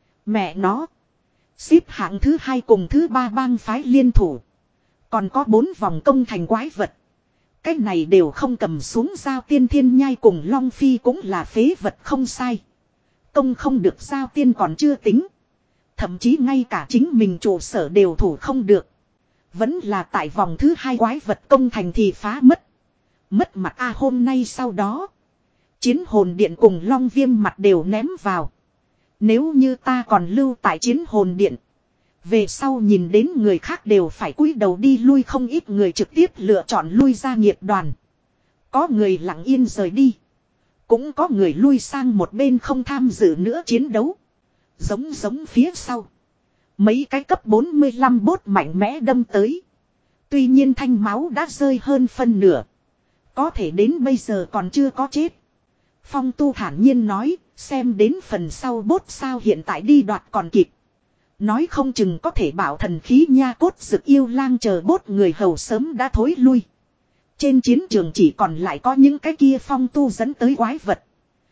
Mẹ nó. Xếp hạng thứ hai cùng thứ ba bang phái liên thủ. Còn có bốn vòng công thành quái vật. Cái này đều không cầm xuống. Giao tiên thiên nhai cùng Long phi cũng là phế vật không sai. Công không được giao tiên còn chưa tính. Thậm chí ngay cả chính mình trụ sở đều thủ không được. Vẫn là tại vòng thứ hai quái vật công thành thì phá mất. Mất mặt a. Hôm nay sau đó. Chiến hồn điện cùng Long Viêm mặt đều ném vào. Nếu như ta còn lưu tại chiến hồn điện. Về sau nhìn đến người khác đều phải cúi đầu đi lui, không ít người trực tiếp lựa chọn lui ra nghiệp đoàn. Có người lặng yên rời đi. Cũng có người lui sang một bên không tham dự nữa chiến đấu. Giống giống phía sau. Mấy cái cấp bốn mươi lăm bốt mạnh mẽ đâm tới. Tuy nhiên thanh máu đã rơi hơn phân nửa. Có thể đến bây giờ còn chưa có chết. Phong tu thản nhiên nói, xem đến phần sau bốt sao hiện tại đi đoạt còn kịp. Nói không chừng có thể bảo thần khí nha cốt dực yêu lang chờ bốt người hầu sớm đã thối lui. Trên chiến trường chỉ còn lại có những cái kia phong tu dẫn tới quái vật.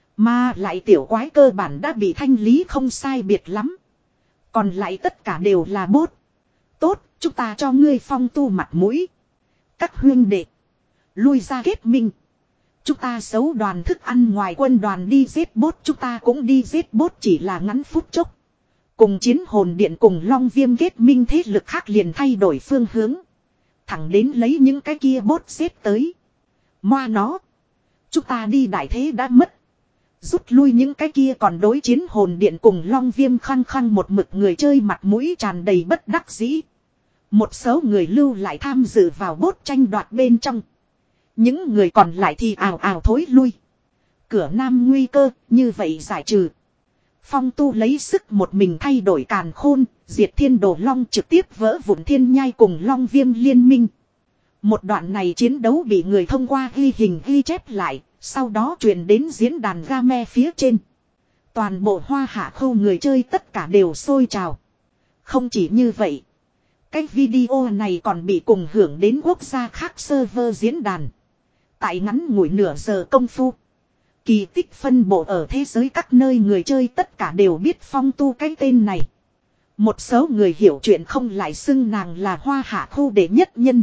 Mà lại tiểu quái cơ bản đã bị thanh lý không sai biệt lắm. Còn lại tất cả đều là bốt. Tốt, chúng ta cho ngươi phong tu mặt mũi. Các huyên đệ. Lui ra kết minh. Chúng ta xấu đoàn thức ăn ngoài quân đoàn đi giết bốt, chúng ta cũng đi giết bốt, chỉ là ngắn phút chốc. Cùng chiến hồn điện cùng Long Viêm kết minh thế lực khác liền thay đổi phương hướng. Thẳng đến lấy những cái kia bốt xếp tới. Moa nó. Chúng ta đi đại thế đã mất. Rút lui những cái kia còn đối chiến hồn điện cùng Long Viêm khăng khăng một mực người chơi mặt mũi tràn đầy bất đắc dĩ. Một số người lưu lại tham dự vào bốt tranh đoạt bên trong. Những người còn lại thì ào ào thối lui. Cửa nam nguy cơ như vậy giải trừ. Phong Tu lấy sức một mình thay đổi càn khôn, diệt thiên đồ long trực tiếp vỡ vụn thiên nhai cùng Long Viêm liên minh. Một đoạn này chiến đấu bị người thông qua ghi hình ghi chép lại, sau đó truyền đến diễn đàn game phía trên. Toàn bộ Hoa Hạ Khâu người chơi tất cả đều sôi trào. Không chỉ như vậy, cái video này còn bị cùng hưởng đến quốc gia khác server diễn đàn. Tại ngắn ngủi nửa giờ công phu, kỳ tích phân bộ ở thế giới các nơi người chơi tất cả đều biết Phong Tu cái tên này. Một số người hiểu chuyện không lại xưng nàng là Hoa Hạ Khu đệ nhất nhân,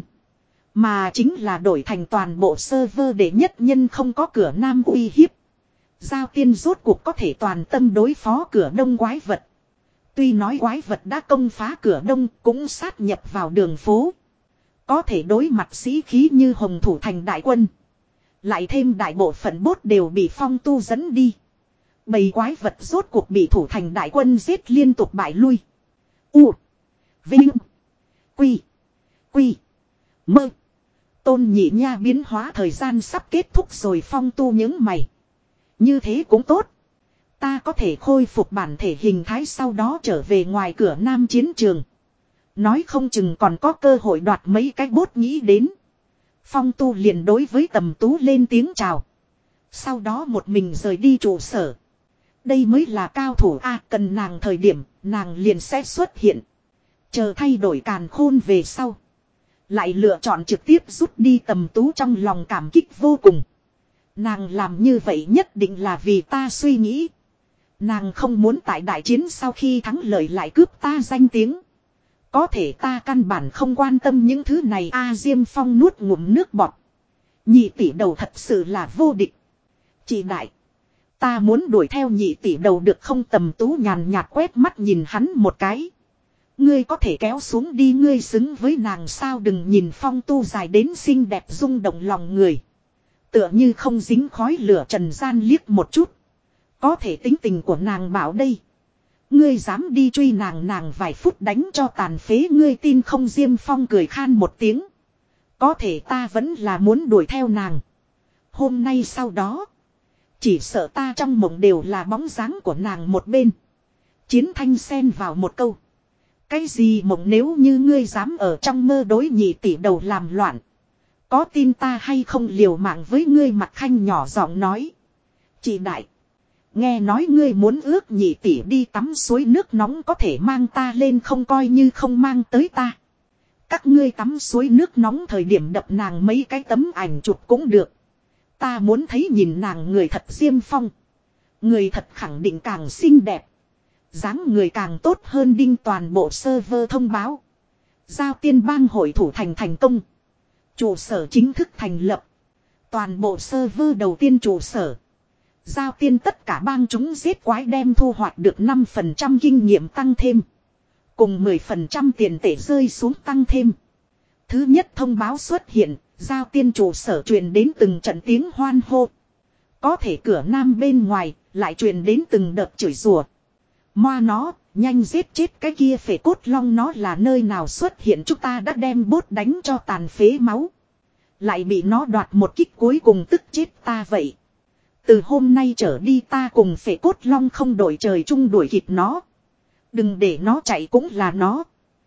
mà chính là đổi thành toàn bộ server đệ nhất nhân không có cửa nam uy hiếp. Giao Tiên rốt cuộc có thể toàn tâm đối phó cửa đông quái vật. Tuy nói quái vật đã công phá cửa đông cũng sát nhập vào đường phố. Có thể đối mặt sĩ khí như Hồng Thủ Thành đại quân. Lại thêm đại bộ phận bốt đều bị Phong Tu dẫn đi. Bầy quái vật rốt cuộc bị Thủ Thành đại quân giết liên tục bại lui. U. Vinh. Quy. Quy. Mơ. Tôn Nhị Nha biến hóa thời gian sắp kết thúc rồi. Phong Tu những mày. Như thế cũng tốt. Ta có thể khôi phục bản thể hình thái sau đó trở về ngoài cửa nam chiến trường. Nói không chừng còn có cơ hội đoạt mấy cái bốt nghĩ đến. Phong Tu liền đối với Tầm Tú lên tiếng chào. Sau đó một mình rời đi trụ sở. Đây mới là cao thủ A, cần nàng thời điểm, nàng liền sẽ xuất hiện. Chờ thay đổi càn khôn về sau. Lại lựa chọn trực tiếp rút đi Tầm Tú trong lòng cảm kích vô cùng. Nàng làm như vậy nhất định là vì ta suy nghĩ. Nàng không muốn tại đại chiến sau khi thắng lợi lại cướp ta danh tiếng. Có thể ta căn bản không quan tâm những thứ này. A Diêm Phong nuốt ngụm nước bọt. Nhị tỷ đầu thật sự là vô địch. Chị đại. Ta muốn đuổi theo nhị tỷ đầu được không? Tầm Tú nhàn nhạt quét mắt nhìn hắn một cái. Ngươi có thể kéo xuống đi, ngươi xứng với nàng sao? Đừng nhìn Phong Tu dài đến xinh đẹp rung động lòng người. Tựa như không dính khói lửa trần gian liếc một chút. Có thể tính tình của nàng bảo đây. Ngươi dám đi truy nàng, nàng vài phút đánh cho tàn phế, ngươi tin không? Diêm Phong cười khan một tiếng. Có thể ta vẫn là muốn đuổi theo nàng. Hôm nay sau đó, chỉ sợ ta trong mộng đều là bóng dáng của nàng một bên. Chiến Thanh xen vào một câu. Cái gì mộng? Nếu như ngươi dám ở trong mơ đối nhị tỷ đầu làm loạn, có tin ta hay không liều mạng với ngươi? Mặt Khanh nhỏ giọng nói. Chị đại. Nghe nói ngươi muốn ước nhị tỷ đi tắm suối nước nóng, có thể mang ta lên không? Coi như không mang tới ta. Các ngươi tắm suối nước nóng thời điểm đập nàng mấy cái tấm ảnh chụp cũng được. Ta muốn thấy nhìn nàng người thật. Diêm Phong. Người thật khẳng định càng xinh đẹp. Dáng người càng tốt hơn. Đinh toàn bộ server thông báo. Giao Tiên bang hội thủ thành thành công. Trụ sở chính thức thành lập. Toàn bộ server đầu tiên trụ sở. Giao Tiên tất cả bang chúng giết quái đem thu hoạch được năm phần trăm kinh nghiệm tăng thêm. Cùng mười phần trăm tiền tệ rơi xuống tăng thêm. Thứ nhất thông báo xuất hiện, Giao Tiên trụ sở truyền đến từng trận tiếng hoan hô. Có thể cửa nam bên ngoài, lại truyền đến từng đợt chửi rủa. Moa nó, nhanh giết chết cái kia phệ cốt long, nó là nơi nào xuất hiện? Chúng ta đã đem bốt đánh cho tàn phế máu. Lại bị nó đoạt một kích cuối cùng tức chết ta vậy. Từ hôm nay trở đi ta cùng phệ cốt long không đổi trời chung đuổi kịp nó. Đừng để nó chạy cũng là nó.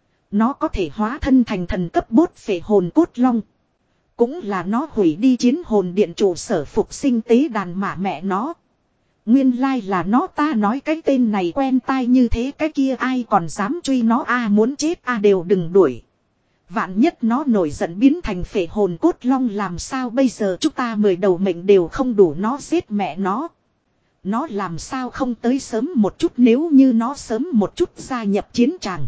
Nó có thể hóa thân thành thần cấp bốt phệ hồn cốt long. Cũng là nó hủy đi chiến hồn điện trụ sở phục sinh tế đàn mà mẹ nó. Nguyên lai là nó, ta nói cái tên này quen tai như thế, cái kia ai còn dám truy nó a? À, muốn chết a, à, đều đừng đuổi. Vạn nhất nó nổi giận biến thành phệ hồn cốt long làm sao bây giờ? Chúng ta mười đầu mệnh đều không đủ nó giết mẹ nó. Nó làm sao không tới sớm một chút? Nếu như nó sớm một chút gia nhập chiến tràng,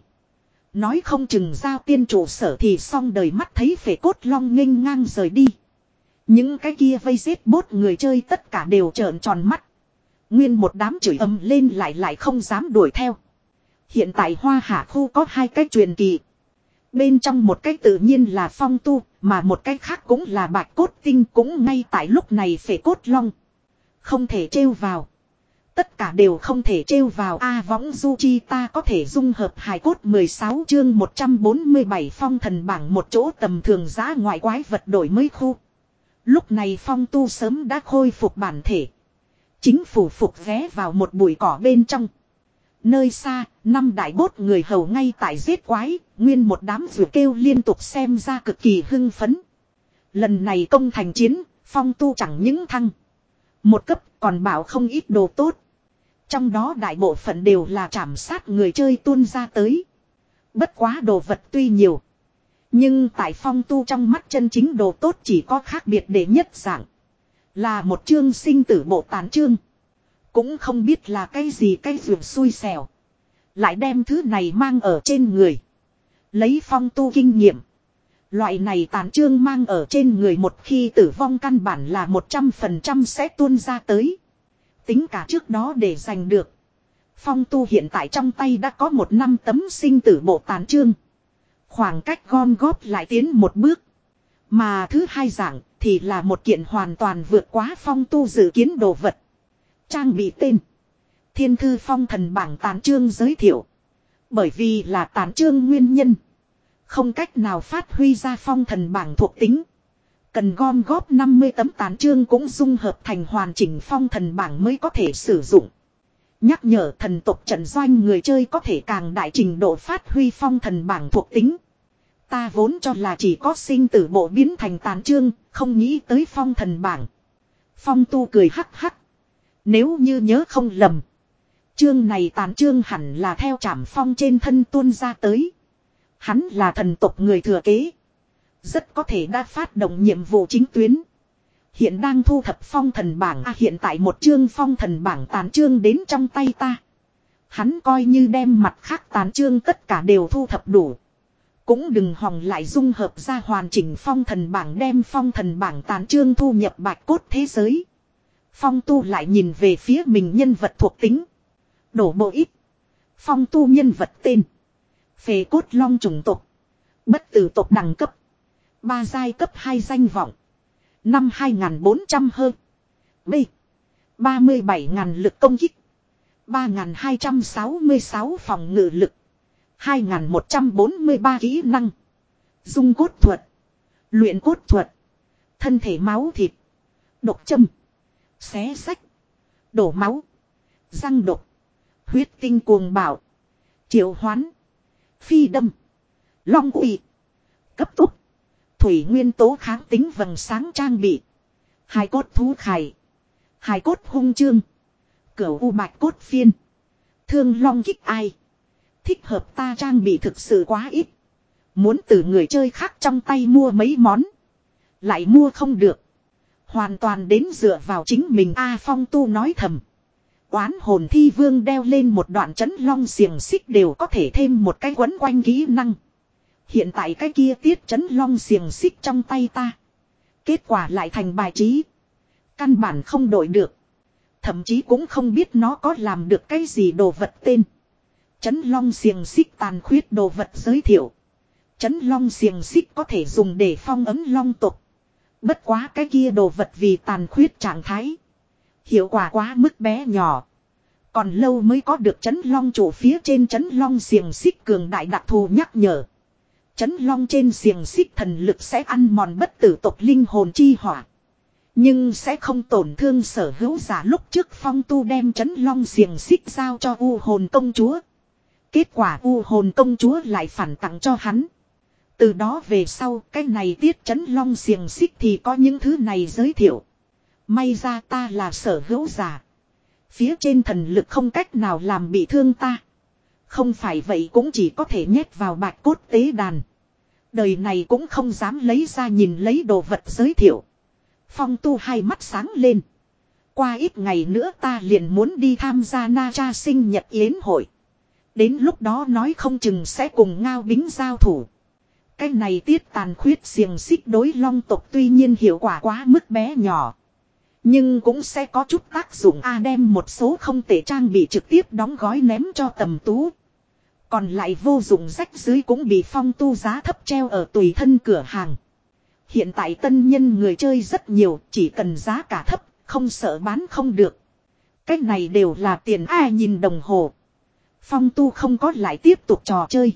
nói không chừng Giao Tiên trụ sở thì xong đời. Mắt thấy phệ cốt long nghênh ngang rời đi. Những cái kia vây giết bốt người chơi tất cả đều trợn tròn mắt. Nguyên một đám chửi ầm lên lại lại không dám đuổi theo. Hiện tại Hoa Hạ khu có hai cái truyền kỳ. Bên trong một cái tự nhiên là Phong Tu, mà một cái khác cũng là Bạch Cốt Tinh, cũng ngay tại lúc này Phệ Cốt Long. Không thể trêu vào. Tất cả đều không thể trêu vào. A võng du chi ta có thể dung hợp hài cốt mười sáu chương một trăm bốn mươi bảy phong thần bảng, một chỗ tầm thường giá ngoại quái vật đổi mới khu. Lúc này Phong Tu sớm đã khôi phục bản thể. Chính phủ phục ghé vào một bụi cỏ bên trong. Nơi xa, năm đại bốt người hầu ngay tại giết quái, nguyên một đám vừa kêu liên tục xem ra cực kỳ hưng phấn. Lần này công thành chiến, Phong Tu chẳng những thăng một cấp còn bảo không ít đồ tốt. Trong đó đại bộ phận đều là trảm sát người chơi tuôn ra tới. Bất quá đồ vật tuy nhiều, nhưng tại Phong Tu trong mắt chân chính đồ tốt chỉ có khác biệt để nhất dạng. Là một chương sinh tử bộ tán chương. Cũng không biết là cái gì cái vượt xui xẻo. Lại đem thứ này mang ở trên người. Lấy Phong Tu kinh nghiệm. Loại này tàn chương mang ở trên người một khi tử vong căn bản là một trăm phần trăm sẽ tuôn ra tới. Tính cả trước đó để giành được. Phong Tu hiện tại trong tay đã có một năm tấm sinh tử bộ tàn chương. Khoảng cách gom góp lại tiến một bước. Mà thứ hai dạng thì là một kiện hoàn toàn vượt quá Phong Tu dự kiến đồ vật. Trang bị tên Thiên Thư Phong Thần Bảng tàn chương giới thiệu. Bởi vì là tàn chương nguyên nhân, không cách nào phát huy ra Phong Thần Bảng thuộc tính. Cần gom góp năm mươi tấm tàn chương cũng dung hợp thành hoàn chỉnh Phong Thần Bảng mới có thể sử dụng. Nhắc nhở thần tộc trận doanh người chơi có thể càng đại trình độ phát huy Phong Thần Bảng thuộc tính. Ta vốn cho là chỉ có sinh tử bộ biến thành tàn chương, không nghĩ tới Phong Thần Bảng. Phong Tu cười hắc hắc. Nếu như nhớ không lầm, chương này tàn chương hẳn là theo Trảm Phong trên thân tuôn ra tới. Hắn là thần tộc người thừa kế, rất có thể đã phát động nhiệm vụ chính tuyến. Hiện đang thu thập Phong Thần Bảng. À, hiện tại một chương Phong Thần Bảng tàn chương đến trong tay ta. Hắn coi như đem mặt khác tàn chương tất cả đều thu thập đủ, cũng đừng hòng lại dung hợp ra hoàn chỉnh Phong Thần Bảng, đem Phong Thần Bảng tàn chương thu nhập Bạch Cốt thế giới. Phong Tu lại nhìn về phía mình nhân vật thuộc tính. Đổ bộ ít. Phong Tu nhân vật tên Phệ Cốt Long chủng tộc. Bất tử tộc đẳng cấp ba giai cấp hai danh vọng. Năm hai nghìn bốn trăm hơn. B. ba mươi bảy nghìn lực công kích. ba nghìn hai trăm sáu mươi sáu phòng ngự lực. hai nghìn một trăm bốn mươi ba kỹ năng. Dung cốt thuật. Luyện cốt thuật. Thân thể máu thịt. Độc châm. Xé sách. Đổ máu. Răng độc. Huyết tinh cuồng bạo. Triệu hoán. Phi đâm. Long uy. Cấp tốc. Thủy nguyên tố kháng tính vầng sáng trang bị. Hài cốt thú khải. Hài cốt hung chương. Cửu u bạch cốt phiên. Thương long kích ai. Thích hợp ta trang bị thực sự quá ít. Muốn từ người chơi khác trong tay mua mấy món, lại mua không được. Hoàn toàn đến dựa vào chính mình. A Phong Tu nói thầm. Oán hồn thi vương đeo lên một đoạn chấn long xiềng xích đều có thể thêm một cái quấn quanh kỹ năng. Hiện tại cái kia tiết chấn long xiềng xích trong tay ta, kết quả lại thành bài trí. Căn bản không đổi được. Thậm chí cũng không biết nó có làm được cái gì đồ vật tên. Chấn long xiềng xích tàn khuyết đồ vật giới thiệu. Chấn long xiềng xích có thể dùng để phong ấn long tộc. Bất quá cái kia đồ vật vì tàn khuyết trạng thái, hiệu quả quá mức bé nhỏ. Còn lâu mới có được chấn long trụ phía trên chấn long xiềng xích cường đại đặc thù nhắc nhở. Chấn long trên xiềng xích thần lực sẽ ăn mòn bất tử tộc linh hồn chi hỏa, nhưng sẽ không tổn thương sở hữu giả. Lúc trước Phong Tu đem chấn long xiềng xích giao cho U hồn công chúa. Kết quả U hồn công chúa lại phản tặng cho hắn. Từ đó về sau cái này tiết chấn long xiềng xích thì có những thứ này giới thiệu. May ra ta là sở hữu giả, phía trên thần lực không cách nào làm bị thương ta. Không phải vậy cũng chỉ có thể nhét vào bạch cốt tế đàn. Đời này cũng không dám lấy ra nhìn lấy đồ vật giới thiệu. Phong Tu hai mắt sáng lên. Qua ít ngày nữa ta liền muốn đi tham gia Na Cha sinh nhật yến hội. Đến lúc đó nói không chừng sẽ cùng Ngao Bính giao thủ. Cái này tiết tàn khuyết xiềng xích đối long tộc tuy nhiên hiệu quả quá mức bé nhỏ. Nhưng cũng sẽ có chút tác dụng a đem một số không tệ trang bị trực tiếp đóng gói ném cho Tầm Tú. Còn lại vô dụng rách dưới cũng bị Phong Tu giá thấp treo ở tùy thân cửa hàng. Hiện tại tân nhân người chơi rất nhiều, chỉ cần giá cả thấp, không sợ bán không được. Cái này đều là tiền ai nhìn đồng hồ. Phong Tu không có lại tiếp tục trò chơi.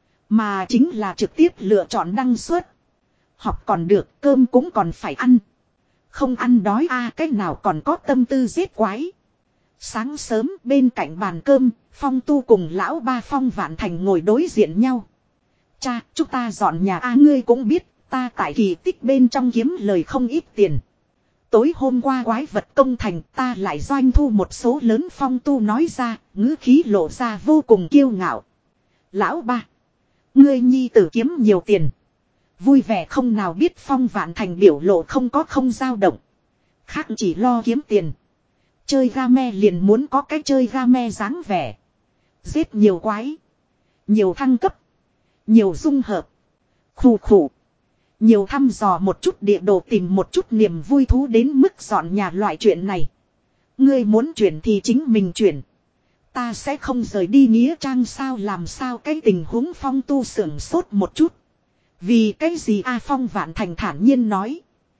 Mà chính là trực tiếp lựa chọn đăng xuất. Học còn được, cơm cũng còn phải ăn. Không ăn đói a à, cách nào còn có tâm tư giết quái. Sáng sớm bên cạnh bàn cơm, Phong Tu cùng lão ba Phong Vạn Thành ngồi đối diện nhau. Cha, chúng ta dọn nhà a à, ngươi cũng biết, ta tại kỳ tích bên trong kiếm lời không ít tiền. Tối hôm qua quái vật công thành ta lại doanh thu một số lớn. Phong Tu nói ra, ngữ khí lộ ra vô cùng kiêu ngạo. Lão ba, ngươi nhi tử kiếm nhiều tiền. Vui vẻ không nào biết Phong Vạn Thành biểu lộ không có không dao động. Khác chỉ lo kiếm tiền. Chơi game liền muốn có cái chơi game dáng vẻ. Giết nhiều quái. Nhiều thăng cấp. Nhiều dung hợp. Khủ khủ. Nhiều thăm dò một chút địa đồ tìm một chút niềm vui thú đến mức dọn nhà loại chuyện này. Ngươi muốn chuyển thì chính mình chuyển. Ta sẽ không rời đi nghĩa trang sao làm sao cái tình huống Phong Tu sưởng sốt một chút. Vì cái gì A Phong Vạn Thành thản nhiên nói.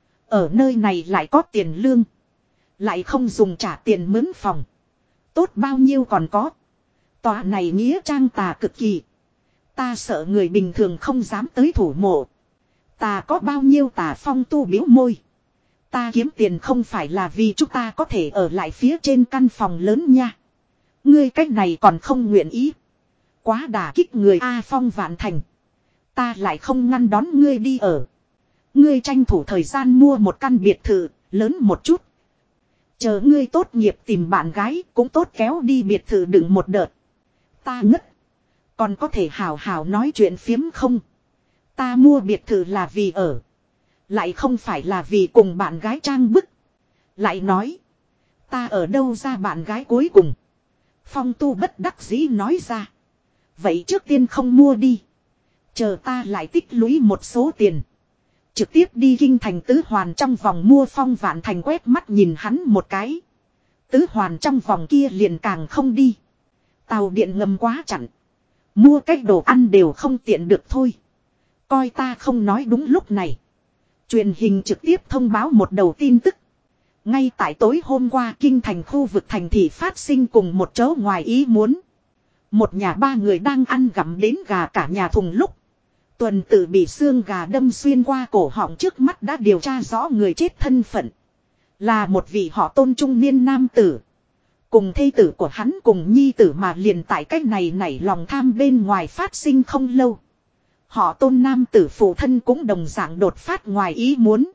Ở nơi này lại có tiền lương. Lại không dùng trả tiền mướn phòng. Tốt bao nhiêu còn có. Tòa này nghĩa trang tà cực kỳ. Ta sợ người bình thường không dám tới thủ mộ. Ta có bao nhiêu tà Phong Tu biếu môi. Ta kiếm tiền không phải là vì chúng ta có thể ở lại phía trên căn phòng lớn nha. Ngươi cách này còn không nguyện ý. Quá đả kích người A Phong Vạn Thành. Ta lại không ngăn đón ngươi đi ở. Ngươi tranh thủ thời gian mua một căn biệt thự, lớn một chút. Chờ ngươi tốt nghiệp tìm bạn gái, cũng tốt kéo đi biệt thự đựng một đợt. Ta ngất. Còn có thể hào hào nói chuyện phiếm không? Ta mua biệt thự là vì ở. Lại không phải là vì cùng bạn gái trang bức. Lại nói. Ta ở đâu ra bạn gái cuối cùng? Phong Tu bất đắc dĩ nói ra. Vậy trước tiên không mua đi. Chờ ta lại tích lũy một số tiền. Trực tiếp đi kinh thành tứ hoàn trong vòng mua. Phong Vạn Thành quét mắt nhìn hắn một cái. Tứ hoàn trong vòng kia liền càng không đi. Tàu điện ngầm quá chặn. Mua cách đồ ăn đều không tiện được thôi. Coi ta không nói đúng lúc này. Truyền hình trực tiếp thông báo một đầu tin tức. Ngay tại tối hôm qua kinh thành khu vực thành thị phát sinh cùng một chỗ ngoài ý muốn. Một nhà ba người đang ăn gặm đến gà cả nhà thùng lúc. Tuần tự bị xương gà đâm xuyên qua cổ họng trước mắt đã điều tra rõ người chết thân phận. Là một vị họ Tôn trung niên nam tử. Cùng thê tử của hắn cùng nhi tử mà liền tại cách này nảy lòng tham bên ngoài phát sinh không lâu. Họ Tôn nam tử phụ thân cũng đồng dạng đột phát ngoài ý muốn.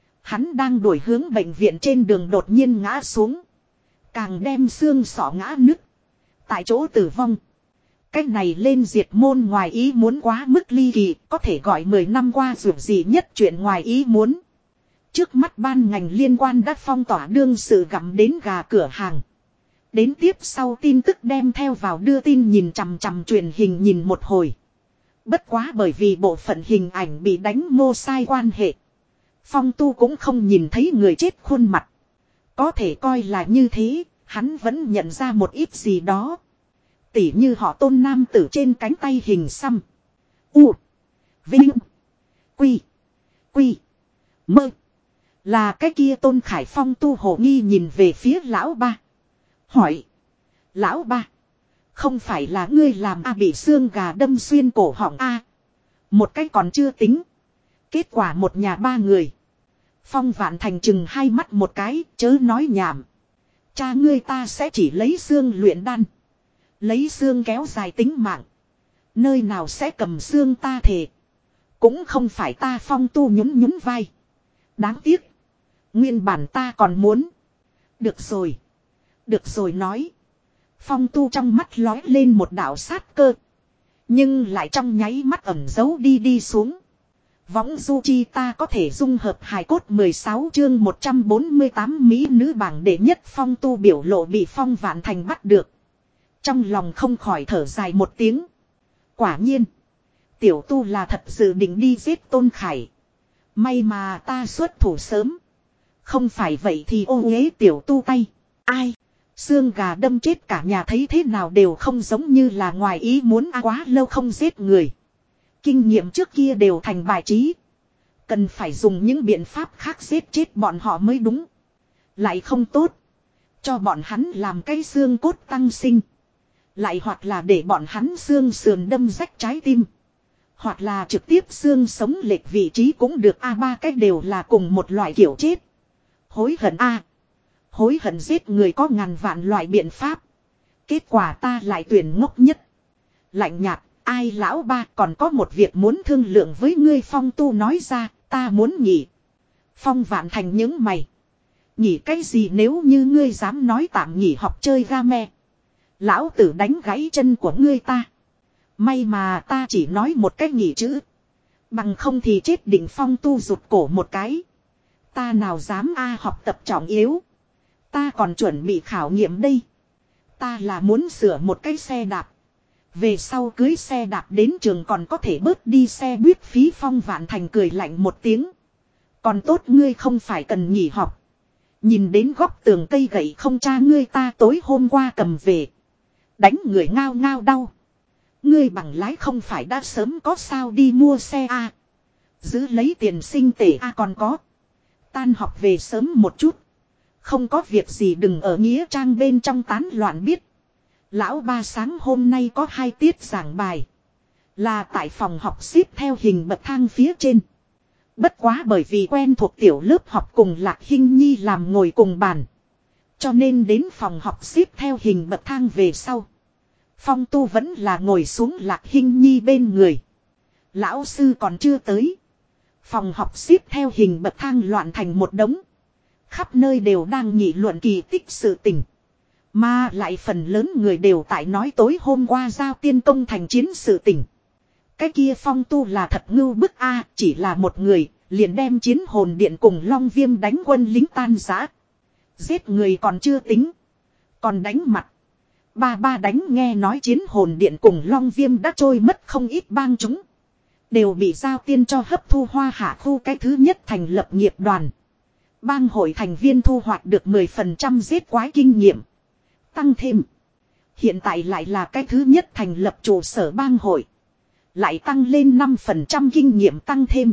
Hắn đang đuổi hướng bệnh viện trên đường đột nhiên ngã xuống. Càng đem xương sọ ngã nứt. Tại chỗ tử vong. Cách này lên diệt môn ngoài ý muốn quá mức ly kỳ. Có thể gọi mười năm qua dù gì nhất chuyện ngoài ý muốn. Trước mắt ban ngành liên quan đã phong tỏa đương sự gặm đến gà cửa hàng. Đến tiếp sau tin tức đem theo vào đưa tin nhìn chằm chằm truyền hình nhìn một hồi. Bất quá bởi vì bộ phận hình ảnh bị đánh mô sai quan hệ. Phong Tu cũng không nhìn thấy người chết khuôn mặt. Có thể coi là như thế, hắn vẫn nhận ra một ít gì đó. Tỉ như họ Tôn nam tử trên cánh tay hình xăm. U. Vinh. Quy. Quy. Mơ. Là cái kia Tôn Khải. Phong Tu hồ nghi nhìn về phía lão ba. Hỏi. Lão ba. Không phải là ngươi làm a bị xương gà đâm xuyên cổ họng a? Một cái còn chưa tính. Kết quả một nhà ba người. Phong Vạn Thành chừng hai mắt một cái, chớ nói nhảm. Cha ngươi ta sẽ chỉ lấy xương luyện đan. Lấy xương kéo dài tính mạng. Nơi nào sẽ cầm xương ta thề. Cũng không phải ta. Phong Tu nhún nhún vai. Đáng tiếc. Nguyên bản ta còn muốn. Được rồi. Được rồi nói. Phong Tu trong mắt lói lên một đạo sát cơ. Nhưng lại trong nháy mắt ẩn giấu đi đi xuống. Võng du chi ta có thể dung hợp hài cốt mười sáu chương một trăm bốn mươi tám mỹ nữ bảng đệ nhất. Phong Tu biểu lộ bị Phong Vạn Thành bắt được. Trong lòng không khỏi thở dài một tiếng. Quả nhiên. Tiểu tu là thật dự định đi giết Tôn Khải. May mà ta xuất thủ sớm. Không phải vậy thì ô uế tiểu tu tay. Ai? Xương gà đâm chết cả nhà thấy thế nào đều không giống như là ngoài ý muốn à, quá lâu không giết người. Kinh nghiệm trước kia đều thành bài trí. Cần phải dùng những biện pháp khác giết chết bọn họ mới đúng. Lại không tốt. Cho bọn hắn làm cái xương cốt tăng sinh. Lại hoặc là để bọn hắn xương sườn đâm rách trái tim. Hoặc là trực tiếp xương sống lệch vị trí cũng được a ba cách đều là cùng một loại kiểu chết. Hối hận a Hối hận giết người có ngàn vạn loại biện pháp. Kết quả ta lại tuyển ngốc nhất. Lạnh nhạt, ai lão ba còn có một việc muốn thương lượng với ngươi. Phong tu nói ra, ta muốn nghỉ. Phong Vạn Thành những mày. Nghỉ cái gì nếu như ngươi dám nói tạm nghỉ học chơi game. Lão tử đánh gãy chân của ngươi ta. May mà ta chỉ nói một cách nghỉ chữ. Bằng không thì chết định. Phong tu rụt cổ một cái. Ta nào dám a học tập trọng yếu. Ta còn chuẩn bị khảo nghiệm đây. Ta là muốn sửa một cái xe đạp. Về sau cưới xe đạp đến trường còn có thể bớt đi xe buýt phí. Phong Vạn Thành cười lạnh một tiếng. Còn tốt ngươi không phải cần nghỉ học. Nhìn đến góc tường cây gậy không cha ngươi ta tối hôm qua cầm về. Đánh người ngao ngao đau. Ngươi bằng lái không phải đã sớm có sao đi mua xe a à. Giữ lấy tiền sinh tể a à còn có. Tan học về sớm một chút. Không có việc gì đừng ở nghĩa trang bên trong tán loạn biết. Lão ba sáng hôm nay có hai tiết giảng bài. Là tại phòng học xếp theo hình bậc thang phía trên. Bất quá bởi vì quen thuộc tiểu lớp học cùng Lạc Hinh Nhi làm ngồi cùng bàn. Cho nên đến phòng học xếp theo hình bậc thang về sau. Phong tu vẫn là ngồi xuống Lạc Hinh Nhi bên người. Lão sư còn chưa tới. Phòng học xếp theo hình bậc thang loạn thành một đống. Khắp nơi đều đang nghị luận kỳ tích sự tình. Mà lại phần lớn người đều tại nói tối hôm qua giao tiên công thành chiến sự tình. Cái kia Phong tu là thật ngưu bức a, chỉ là một người, liền đem chiến hồn điện cùng Long Viêm đánh quân lính tan rã. Giết người còn chưa tính. Còn đánh mặt. Ba ba đánh nghe nói chiến hồn điện cùng Long Viêm đã trôi mất không ít bang chúng. Đều bị giao tiên cho hấp thu hoa hạ khu cái thứ nhất thành lập nghiệp đoàn. Bang hội thành viên thu hoạch được mười phần trăm giết quái kinh nghiệm. Tăng thêm. Hiện tại lại là cái thứ nhất thành lập trụ sở bang hội. Lại tăng lên năm phần trăm kinh nghiệm tăng thêm.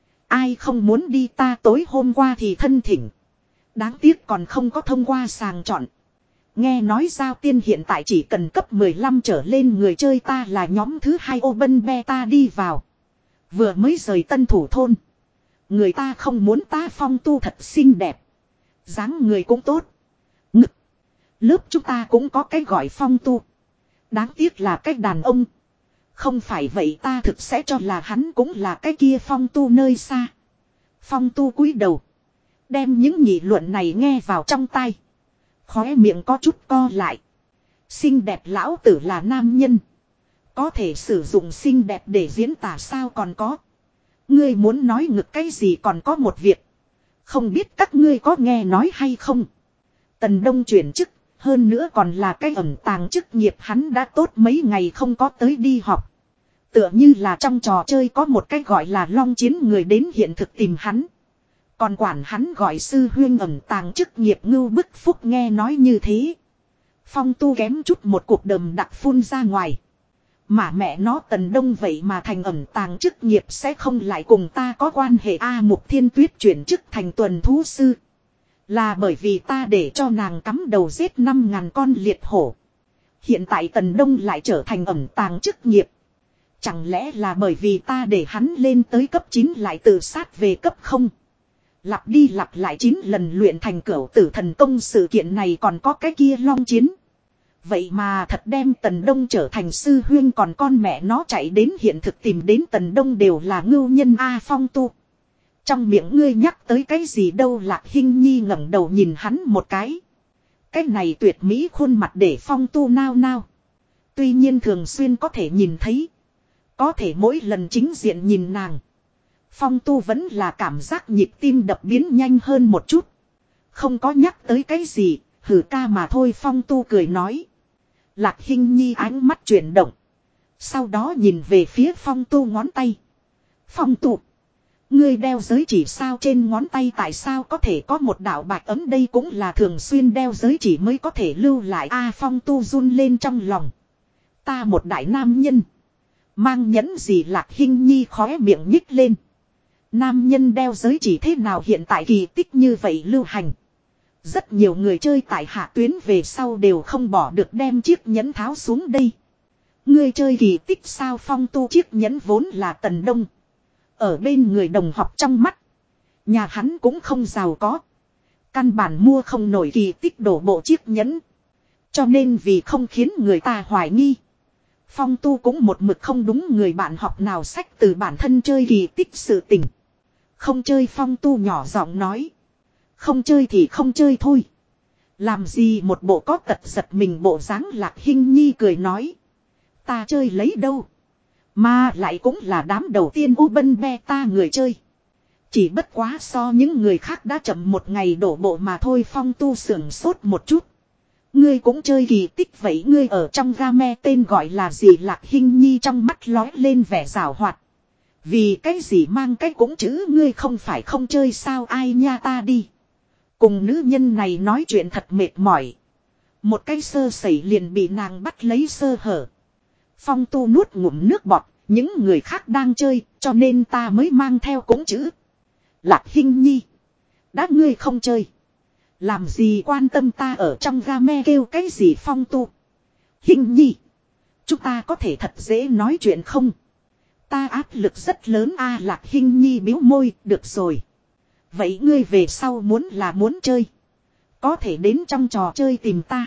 Ai không muốn đi ta tối hôm qua thì thân thỉnh. Đáng tiếc còn không có thông qua sàng chọn. Nghe nói giao tiên hiện tại chỉ cần cấp mười lăm trở lên người chơi ta là nhóm thứ hai Open Beta đi vào. Vừa mới rời Tân Thủ thôn. Người ta không muốn ta. Phong tu thật xinh đẹp. Dáng người cũng tốt. Ngực. Lớp chúng ta cũng có cái gọi Phong tu. Đáng tiếc là cái đàn ông. Không phải vậy ta thực sẽ cho là hắn cũng là cái kia Phong tu nơi xa. Phong tu cúi đầu. Đem những nghị luận này nghe vào trong tai. Khóe miệng có chút co lại. Xinh đẹp lão tử là nam nhân. Có thể sử dụng xinh đẹp để diễn tả sao còn có. Ngươi muốn nói ngực cái gì còn có một việc. Không biết các ngươi có nghe nói hay không. Tần Đông chuyển chức. Hơn nữa còn là cái ẩn tàng chức nghiệp hắn đã tốt mấy ngày không có tới đi học. Tựa như là trong trò chơi có một cái gọi là long chiến người đến hiện thực tìm hắn. Còn quản hắn gọi sư huyên ẩn tàng chức nghiệp ngưu bức phúc nghe nói như thế. Phong tu kém chút một cuộc đầm đặc phun ra ngoài. Mà mẹ nó Tần Đông vậy mà thành ẩn tàng chức nghiệp sẽ không lại cùng ta có quan hệ A. Mục Thiên Tuyết chuyển chức thành tuần thú sư. Là bởi vì ta để cho nàng cắm đầu giết năm ngàn con liệt hổ. Hiện tại Tần Đông lại trở thành ẩn tàng chức nghiệp. Chẳng lẽ là bởi vì ta để hắn lên tới cấp chín lại tự sát về cấp không? Lặp đi lặp lại chín lần luyện thành cửu tử thần công sự kiện này còn có cái kia long chiến. Vậy mà thật đem Tần Đông trở thành sư huyên còn con mẹ nó chạy đến hiện thực tìm đến Tần Đông đều là ngưu nhân A. Phong tu. Trong miệng ngươi nhắc tới cái gì đâu. Lạc Hinh Nhi ngẩng đầu nhìn hắn một cái. Cái này tuyệt mỹ khuôn mặt để Phong tu nao nao. Tuy nhiên thường xuyên có thể nhìn thấy. Có thể mỗi lần chính diện nhìn nàng. Phong tu vẫn là cảm giác nhịp tim đập biến nhanh hơn một chút. Không có nhắc tới cái gì, hử ca mà thôi. Phong tu cười nói. Lạc Hinh Nhi ánh mắt chuyển động. Sau đó nhìn về phía Phong Tu ngón tay. Phong Tu. Ngươi đeo giới chỉ sao trên ngón tay tại sao có thể có một đạo bạch ấm đây cũng là thường xuyên đeo giới chỉ mới có thể lưu lại. A Phong Tu run lên trong lòng. Ta một đại nam nhân. Mang nhẫn gì Lạc Hinh Nhi khóe miệng nhích lên. Nam nhân đeo giới chỉ thế nào hiện tại kỳ tích như vậy lưu hành. Rất nhiều người chơi tại hạ tuyến về sau đều không bỏ được đem chiếc nhẫn tháo xuống đây. Ngươi chơi kỳ tích sao Phong Tu chiếc nhẫn vốn là Tần Đông. Ở bên người đồng học trong mắt. Nhà hắn cũng không giàu có. Căn bản mua không nổi kỳ tích đổ bộ chiếc nhẫn. Cho nên vì không khiến người ta hoài nghi. Phong Tu cũng một mực không đúng người bạn học nào sách từ bản thân chơi kỳ tích sự tình. Không chơi Phong Tu nhỏ giọng nói. Không chơi thì không chơi thôi. Làm gì một bộ có tật giật mình bộ dáng Lạc Hinh Nhi cười nói. Ta chơi lấy đâu. Mà lại cũng là đám đầu tiên u bân beta người chơi. Chỉ bất quá so những người khác đã chậm một ngày đổ bộ mà thôi. Phong Tu sưởng sốt một chút. Ngươi cũng chơi kỳ tích vậy ngươi ở trong game tên gọi là gì Lạc Hinh Nhi trong mắt lói lên vẻ giảo hoạt. Vì cái gì mang cái cũng chữ ngươi không phải không chơi sao ai nha ta đi. Cùng nữ nhân này nói chuyện thật mệt mỏi. Một cái sơ sẩy liền bị nàng bắt lấy sơ hở. Phong Tu nuốt ngụm nước bọt. Những người khác đang chơi cho nên ta mới mang theo cũng chữ. Lạc Hinh Nhi. Đã ngươi không chơi. Làm gì quan tâm ta ở trong game kêu cái gì Phong Tu. Hinh Nhi. Chúng ta có thể thật dễ nói chuyện không? Ta áp lực rất lớn a à, Lạc Hinh Nhi biếu môi. Được rồi. Vậy ngươi về sau muốn là muốn chơi. Có thể đến trong trò chơi tìm ta.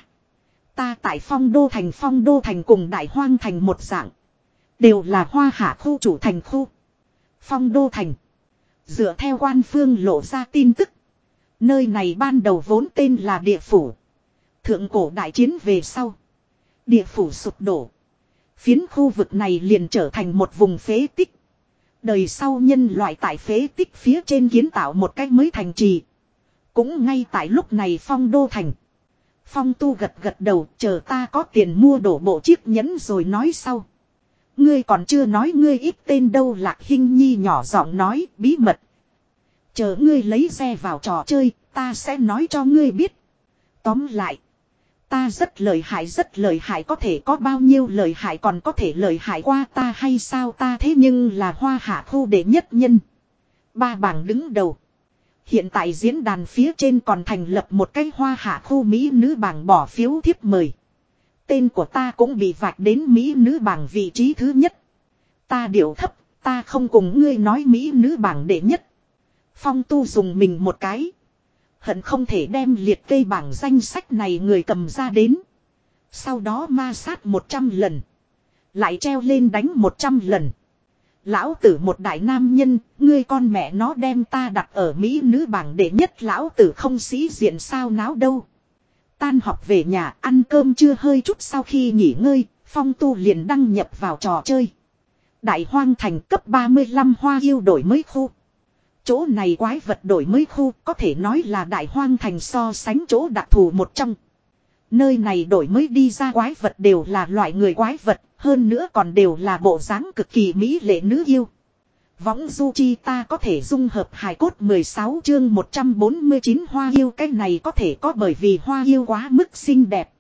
Ta tại Phong Đô Thành Phong Đô Thành cùng Đại Hoang Thành một dạng. Đều là Hoa Hạ khu chủ thành khu. Phong Đô Thành. Dựa theo quan phương lộ ra tin tức. Nơi này ban đầu vốn tên là địa phủ. Thượng cổ đại chiến về sau. Địa phủ sụp đổ. Phiến khu vực này liền trở thành một vùng phế tích. Đời sau nhân loại tại phế tích phía trên kiến tạo một cách mới thành trì. Cũng ngay tại lúc này Phong Đô Thành. Phong Tu gật gật đầu chờ ta có tiền mua đổ bộ chiếc nhẫn rồi nói sau. Ngươi còn chưa nói ngươi ít tên đâu Lạc Hinh Nhi nhỏ giọng nói bí mật. Chờ ngươi lấy xe vào trò chơi ta sẽ nói cho ngươi biết. Tóm lại. Ta rất lợi hại rất lợi hại có thể có bao nhiêu lợi hại còn có thể lợi hại qua ta hay sao ta thế nhưng là Hoa Hạ khu đệ nhất nhân. Ba bảng đứng đầu. Hiện tại diễn đàn phía trên còn thành lập một cái Hoa Hạ khu Mỹ nữ bảng bỏ phiếu thiếp mời. Tên của ta cũng bị vạch đến Mỹ nữ bảng vị trí thứ nhất. Ta điệu thấp, ta không cùng ngươi nói Mỹ nữ bảng đệ nhất. Phong Tu dùng mình một cái. Hận không thể đem liệt kê bảng danh sách này người cầm ra đến. Sau đó ma sát một trăm lần. Lại treo lên đánh một trăm lần. Lão tử một đại nam nhân, ngươi con mẹ nó đem ta đặt ở Mỹ nữ bảng đệ nhất lão tử không sĩ diện sao náo đâu. Tan học về nhà ăn cơm chưa hơi chút sau khi nghỉ ngơi, Phong Tu liền đăng nhập vào trò chơi. Đại Hoang Thành cấp ba mươi lăm Hoa Yêu đổi mới khu. Chỗ này quái vật đổi mới khu có thể nói là Đại Hoang Thành so sánh chỗ đặc thù một trong. Nơi này đổi mới đi ra quái vật đều là loại người quái vật, hơn nữa còn đều là bộ dáng cực kỳ mỹ lệ nữ yêu. Võng du chi ta có thể dung hợp hài cốt mười sáu chương một trăm bốn mươi chín Hoa Yêu cái này có thể có bởi vì Hoa Yêu quá mức xinh đẹp.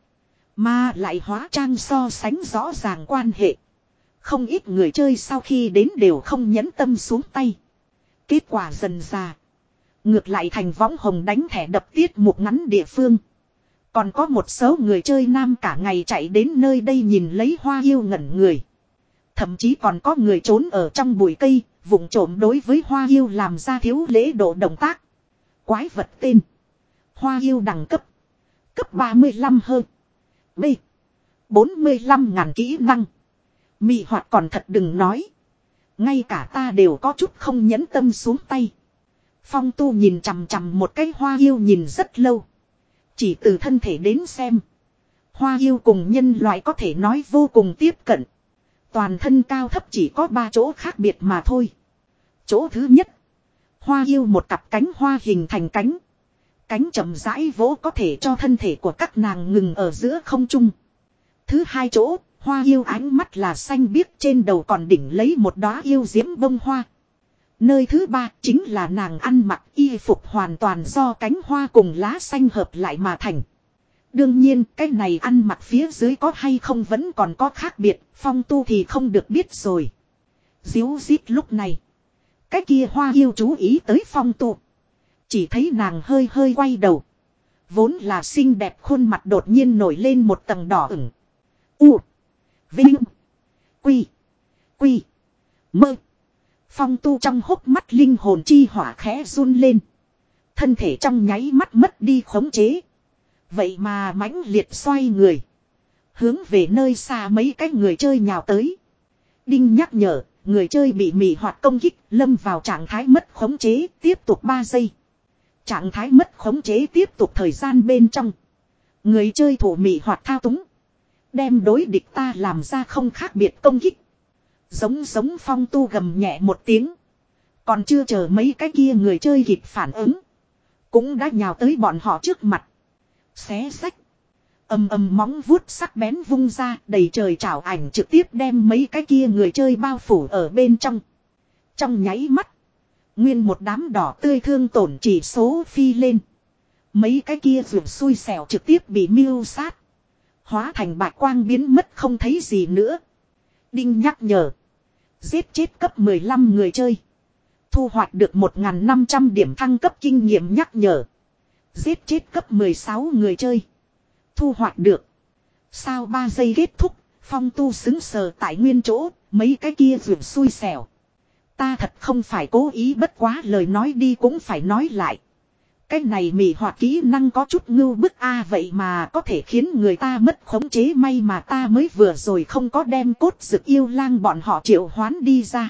Mà lại hóa trang so sánh rõ ràng quan hệ. Không ít người chơi sau khi đến đều không nhẫn tâm xuống tay. Kết quả dần ra. Ngược lại thành võng hồng đánh thẻ đập tiết mục ngắn địa phương. Còn có một số người chơi nam cả ngày chạy đến nơi đây nhìn lấy Hoa Yêu ngẩn người. Thậm chí còn có người trốn ở trong bụi cây, vụng trộm đối với Hoa Yêu làm ra thiếu lễ độ động tác. Quái vật tên. Hoa Yêu đẳng cấp. Cấp ba mươi lăm hơn. B. bốn mươi lăm ngàn kỹ năng. Mị hoạt còn thật đừng nói. Ngay cả ta đều có chút không nhẫn tâm xuống tay. Phong Tu nhìn chằm chằm một cái Hoa Yêu nhìn rất lâu. Chỉ từ thân thể đến xem. Hoa Yêu cùng nhân loại có thể nói vô cùng tiếp cận. Toàn thân cao thấp chỉ có ba chỗ khác biệt mà thôi. Chỗ thứ nhất. Hoa Yêu một cặp cánh hoa hình thành cánh. Cánh chậm rãi vỗ có thể cho thân thể của các nàng ngừng ở giữa không trung. Thứ hai chỗ. Hoa yêu ánh mắt là xanh biếc, trên đầu còn đỉnh lấy một đóa yêu diễm bông hoa. Nơi thứ ba chính là nàng ăn mặc y phục hoàn toàn do cánh hoa cùng lá xanh hợp lại mà thành. Đương nhiên cái này ăn mặc phía dưới có hay không vẫn còn có khác biệt, Phong Tu thì không được biết rồi. Díu dít lúc này, cái kia hoa yêu chú ý tới Phong Tu. Chỉ thấy nàng hơi hơi quay đầu. Vốn là xinh đẹp khuôn mặt đột nhiên nổi lên một tầng đỏ ửng. U. Vinh. Quy. Quy. Mơ. Phong Tu trong hốc mắt linh hồn chi hỏa khẽ run lên. Thân thể trong nháy mắt mất đi khống chế. Vậy mà mãnh liệt xoay người. Hướng về nơi xa mấy cái người chơi nhào tới. Đinh nhắc nhở, người chơi bị mị hoạt công kích, lâm vào trạng thái mất khống chế, tiếp tục ba giây. Trạng thái mất khống chế tiếp tục thời gian bên trong. Người chơi thủ mị hoạt thao túng. Đem đối địch ta làm ra không khác biệt công kích. Giống giống Phong Tu gầm nhẹ một tiếng. Còn chưa chờ mấy cái kia người chơi kịp phản ứng. Cũng đã nhào tới bọn họ trước mặt. Xé sách. Ầm ầm móng vuốt sắc bén vung ra, đầy trời trảo ảnh trực tiếp đem mấy cái kia người chơi bao phủ ở bên trong. Trong nháy mắt, nguyên một đám đỏ tươi thương tổn chỉ số phi lên. Mấy cái kia ruột xui xẻo trực tiếp bị miêu sát. Hóa thành bạch quang biến mất không thấy gì nữa. Đinh nhắc nhở. Giết chết cấp mười lăm người chơi. Thu hoạch được một nghìn năm trăm điểm thăng cấp kinh nghiệm nhắc nhở. Giết chết cấp mười sáu người chơi. Thu hoạch được. Sau ba giây kết thúc, Phong Tu xứng sờ tại nguyên chỗ, mấy cái kia ruột xui xẻo. Ta thật không phải cố ý, bất quá lời nói đi cũng phải nói lại. Cái này mị hoạt kỹ năng có chút ngưu bức a, vậy mà có thể khiến người ta mất khống chế, may mà ta mới vừa rồi không có đem cốt dực yêu lang bọn họ triệu hoán đi ra.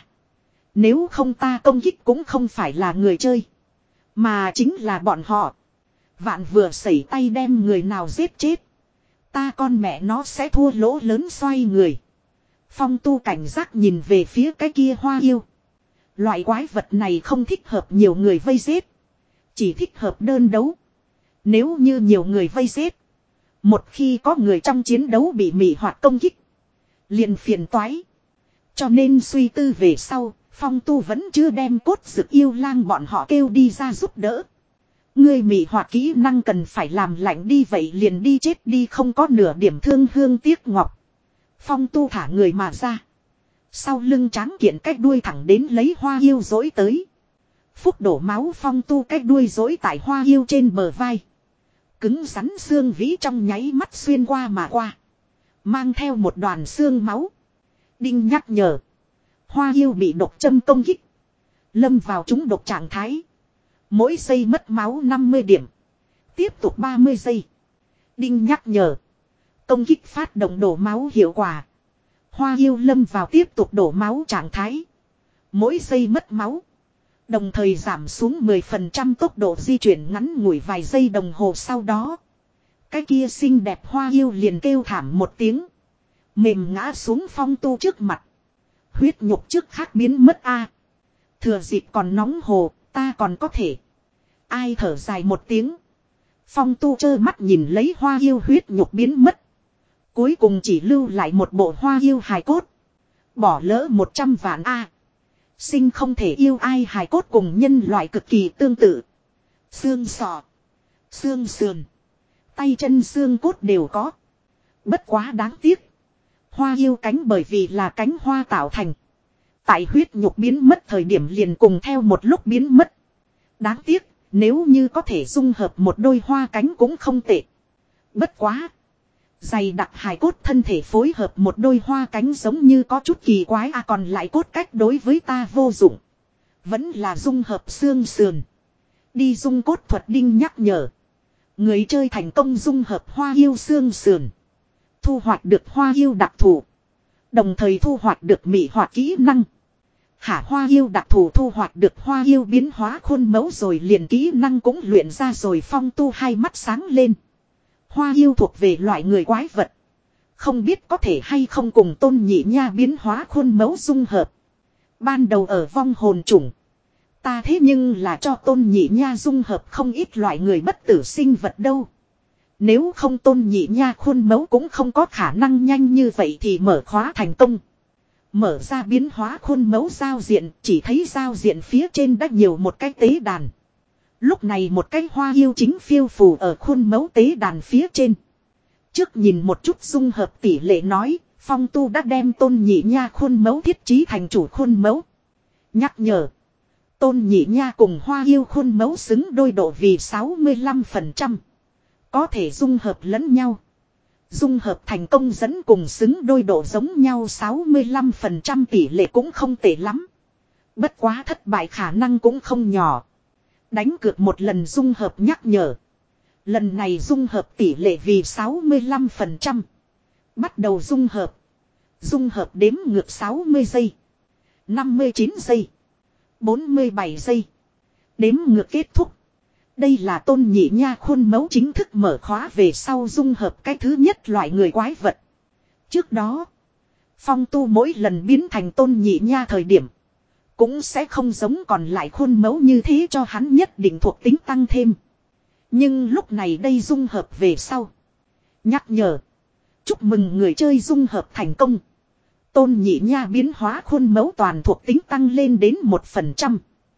Nếu không ta công kích cũng không phải là người chơi, mà chính là bọn họ. Vạn vừa sẩy tay đem người nào giết chết, ta con mẹ nó sẽ thua lỗ lớn. Xoay người, Phong Tu cảnh giác nhìn về phía cái kia hoa yêu. Loại quái vật này không thích hợp nhiều người vây giết, chỉ thích hợp đơn đấu. Nếu như nhiều người vây giết, một khi có người trong chiến đấu bị mị hoạt công kích, liền phiền toái. Cho nên suy tư về sau, Phong Tu vẫn chưa đem cốt dực yêu lang bọn họ kêu đi ra giúp đỡ. Ngươi mị hoạt kỹ năng cần phải làm lạnh đi, vậy liền đi chết đi, không có nửa điểm thương hương tiếc ngọc. Phong Tu thả người mà ra. Sau lưng tráng kiện cách đuôi thẳng đến lấy hoa yêu dối tới. Phúc đổ máu Phong Tu cách đuôi dối tại hoa yêu trên bờ vai. Cứng rắn xương vĩ trong nháy mắt xuyên qua mà qua. Mang theo một đoàn xương máu. Đinh nhắc nhở. Hoa yêu bị độc châm công kích. Lâm vào trúng độc trạng thái. Mỗi giây mất máu năm mươi điểm. Tiếp tục ba mươi giây. Đinh nhắc nhở. Công kích phát động đổ máu hiệu quả. Hoa yêu lâm vào tiếp tục đổ máu trạng thái. Mỗi giây mất máu. Đồng thời giảm xuống mười phần trăm tốc độ di chuyển, ngắn ngủi vài giây đồng hồ sau đó. Cái kia xinh đẹp hoa yêu liền kêu thảm một tiếng. Mềm ngã xuống Phong Tu trước mặt. Huyết nhục trước khác biến mất a. Thừa dịp còn nóng hồ, ta còn có thể. Ai thở dài một tiếng. Phong Tu trơ mắt nhìn lấy hoa yêu huyết nhục biến mất. Cuối cùng chỉ lưu lại một bộ hoa yêu hài cốt. Bỏ lỡ một trăm vạn a. Sinh không thể yêu ai, hài cốt cùng nhân loại cực kỳ tương tự. Xương sọ, xương sườn, tay chân xương cốt đều có. Bất quá đáng tiếc. Hoa yêu cánh bởi vì là cánh hoa tạo thành. Tại huyết nhục biến mất thời điểm liền cùng theo một lúc biến mất. Đáng tiếc, nếu như có thể dung hợp một đôi hoa cánh cũng không tệ. Bất quá. Dày đặc hài cốt thân thể phối hợp một đôi hoa cánh giống như có chút kỳ quái à, còn lại cốt cách đối với ta vô dụng. Vẫn là dung hợp xương sườn. Đi dung cốt thuật. Đinh nhắc nhở. Người chơi thành công dung hợp hoa yêu xương sườn. Thu hoạch được hoa yêu đặc thù. Đồng thời thu hoạch được mị hoạt kỹ năng. Hả, hoa yêu đặc thù thu hoạch được hoa yêu biến hóa khuôn mẫu rồi liền kỹ năng cũng luyện ra rồi. Phong Tu hai mắt sáng lên. Hoa yêu thuộc về loại người quái vật. Không biết có thể hay không cùng Tôn Nhị Nha biến hóa khuôn mẫu dung hợp. Ban đầu ở vong hồn chủng. Ta thế nhưng là cho Tôn Nhị Nha dung hợp không ít loại người bất tử sinh vật đâu. Nếu không tôn nhị nha khuôn mẫu cũng không có khả năng nhanh như vậy thì mở khóa thành công. Mở ra biến hóa khuôn mẫu giao diện, chỉ thấy giao diện phía trên đã nhiều một cái tế đàn. Lúc này một cái hoa yêu chính phiêu phù ở khuôn mẫu tế đàn phía trên. Trước nhìn một chút dung hợp tỷ lệ nói, Phong Tu đã đem tôn nhị nha khuôn mẫu thiết trí thành chủ khuôn mẫu. Nhắc nhở. Tôn nhị nha cùng hoa yêu khuôn mẫu xứng đôi độ vì sáu mươi lăm phần trăm. Có thể dung hợp lẫn nhau. Dung hợp thành công dẫn cùng xứng đôi độ giống nhau sáu mươi lăm phần trăm tỷ lệ cũng không tệ lắm. Bất quá thất bại khả năng cũng không nhỏ. Đánh cược một lần dung hợp nhắc nhở. Lần này dung hợp tỷ lệ vì sáu mươi lăm phần trăm. Bắt đầu dung hợp. Dung hợp đếm ngược sáu mươi giây. năm mươi chín giây. bốn mươi bảy giây. Đếm ngược kết thúc. Đây là tôn nhị nha khuôn mẫu chính thức mở khóa về sau dung hợp cái thứ nhất loại người quái vật. Trước đó, Phong Tu mỗi lần biến thành tôn nhị nha thời điểm, cũng sẽ không giống còn lại khuôn mẫu như thế cho hắn nhất định thuộc tính tăng thêm. Nhưng lúc này đây dung hợp về sau. Nhắc nhở. Chúc mừng người chơi dung hợp thành công. Tôn nhị nha biến hóa khuôn mẫu toàn thuộc tính tăng lên đến một phần trăm.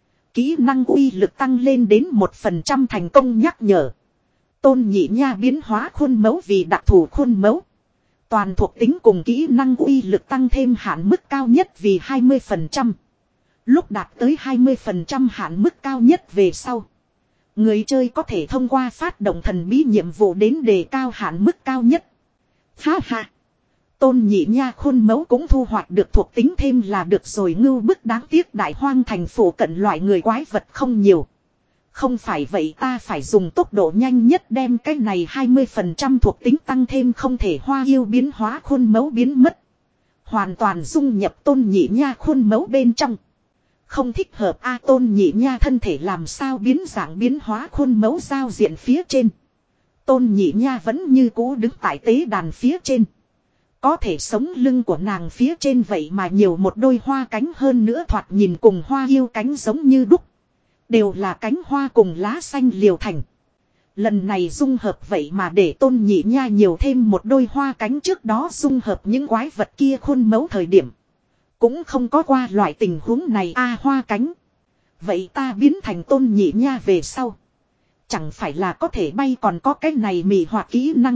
Kỹ năng uy lực tăng lên đến một phần trăm thành công nhắc nhở. Tôn nhị nha biến hóa khuôn mẫu vì đặc thù khuôn mẫu. Toàn thuộc tính cùng kỹ năng uy lực tăng thêm hạn mức cao nhất vì hai mươi phần trăm. Lúc đạt tới hai mươi phần trăm hạn mức cao nhất về sau. Người chơi có thể thông qua phát động thần bí nhiệm vụ đến đề cao hạn mức cao nhất. Ha ha. Tôn nhị nha khuôn mẫu cũng thu hoạch được thuộc tính thêm là được rồi ngưu bức đáng tiếc đại hoang thành phủ cận loại người quái vật không nhiều. Không phải vậy ta phải dùng tốc độ nhanh nhất đem cái này hai mươi phần trăm thuộc tính tăng thêm không thể hoa yêu biến hóa khuôn mẫu biến mất. Hoàn toàn dung nhập tôn nhị nha khuôn mẫu bên trong. Không thích hợp a tôn nhị nha thân thể làm sao biến dạng biến hóa khuôn mẫu giao diện phía trên. Tôn nhị nha vẫn như cũ đứng tại tế đàn phía trên. Có thể sống lưng của nàng phía trên vậy mà nhiều một đôi hoa cánh hơn nữa thoạt nhìn cùng hoa yêu cánh giống như đúc. Đều là cánh hoa cùng lá xanh liều thành. Lần này dung hợp vậy mà để tôn nhị nha nhiều thêm một đôi hoa cánh trước đó dung hợp những quái vật kia khuôn mẫu thời điểm. Cũng không có qua loại tình huống này a hoa cánh. Vậy ta biến thành tôn nhị nha về sau. Chẳng phải là có thể bay còn có cái này mị hoạt kỹ năng.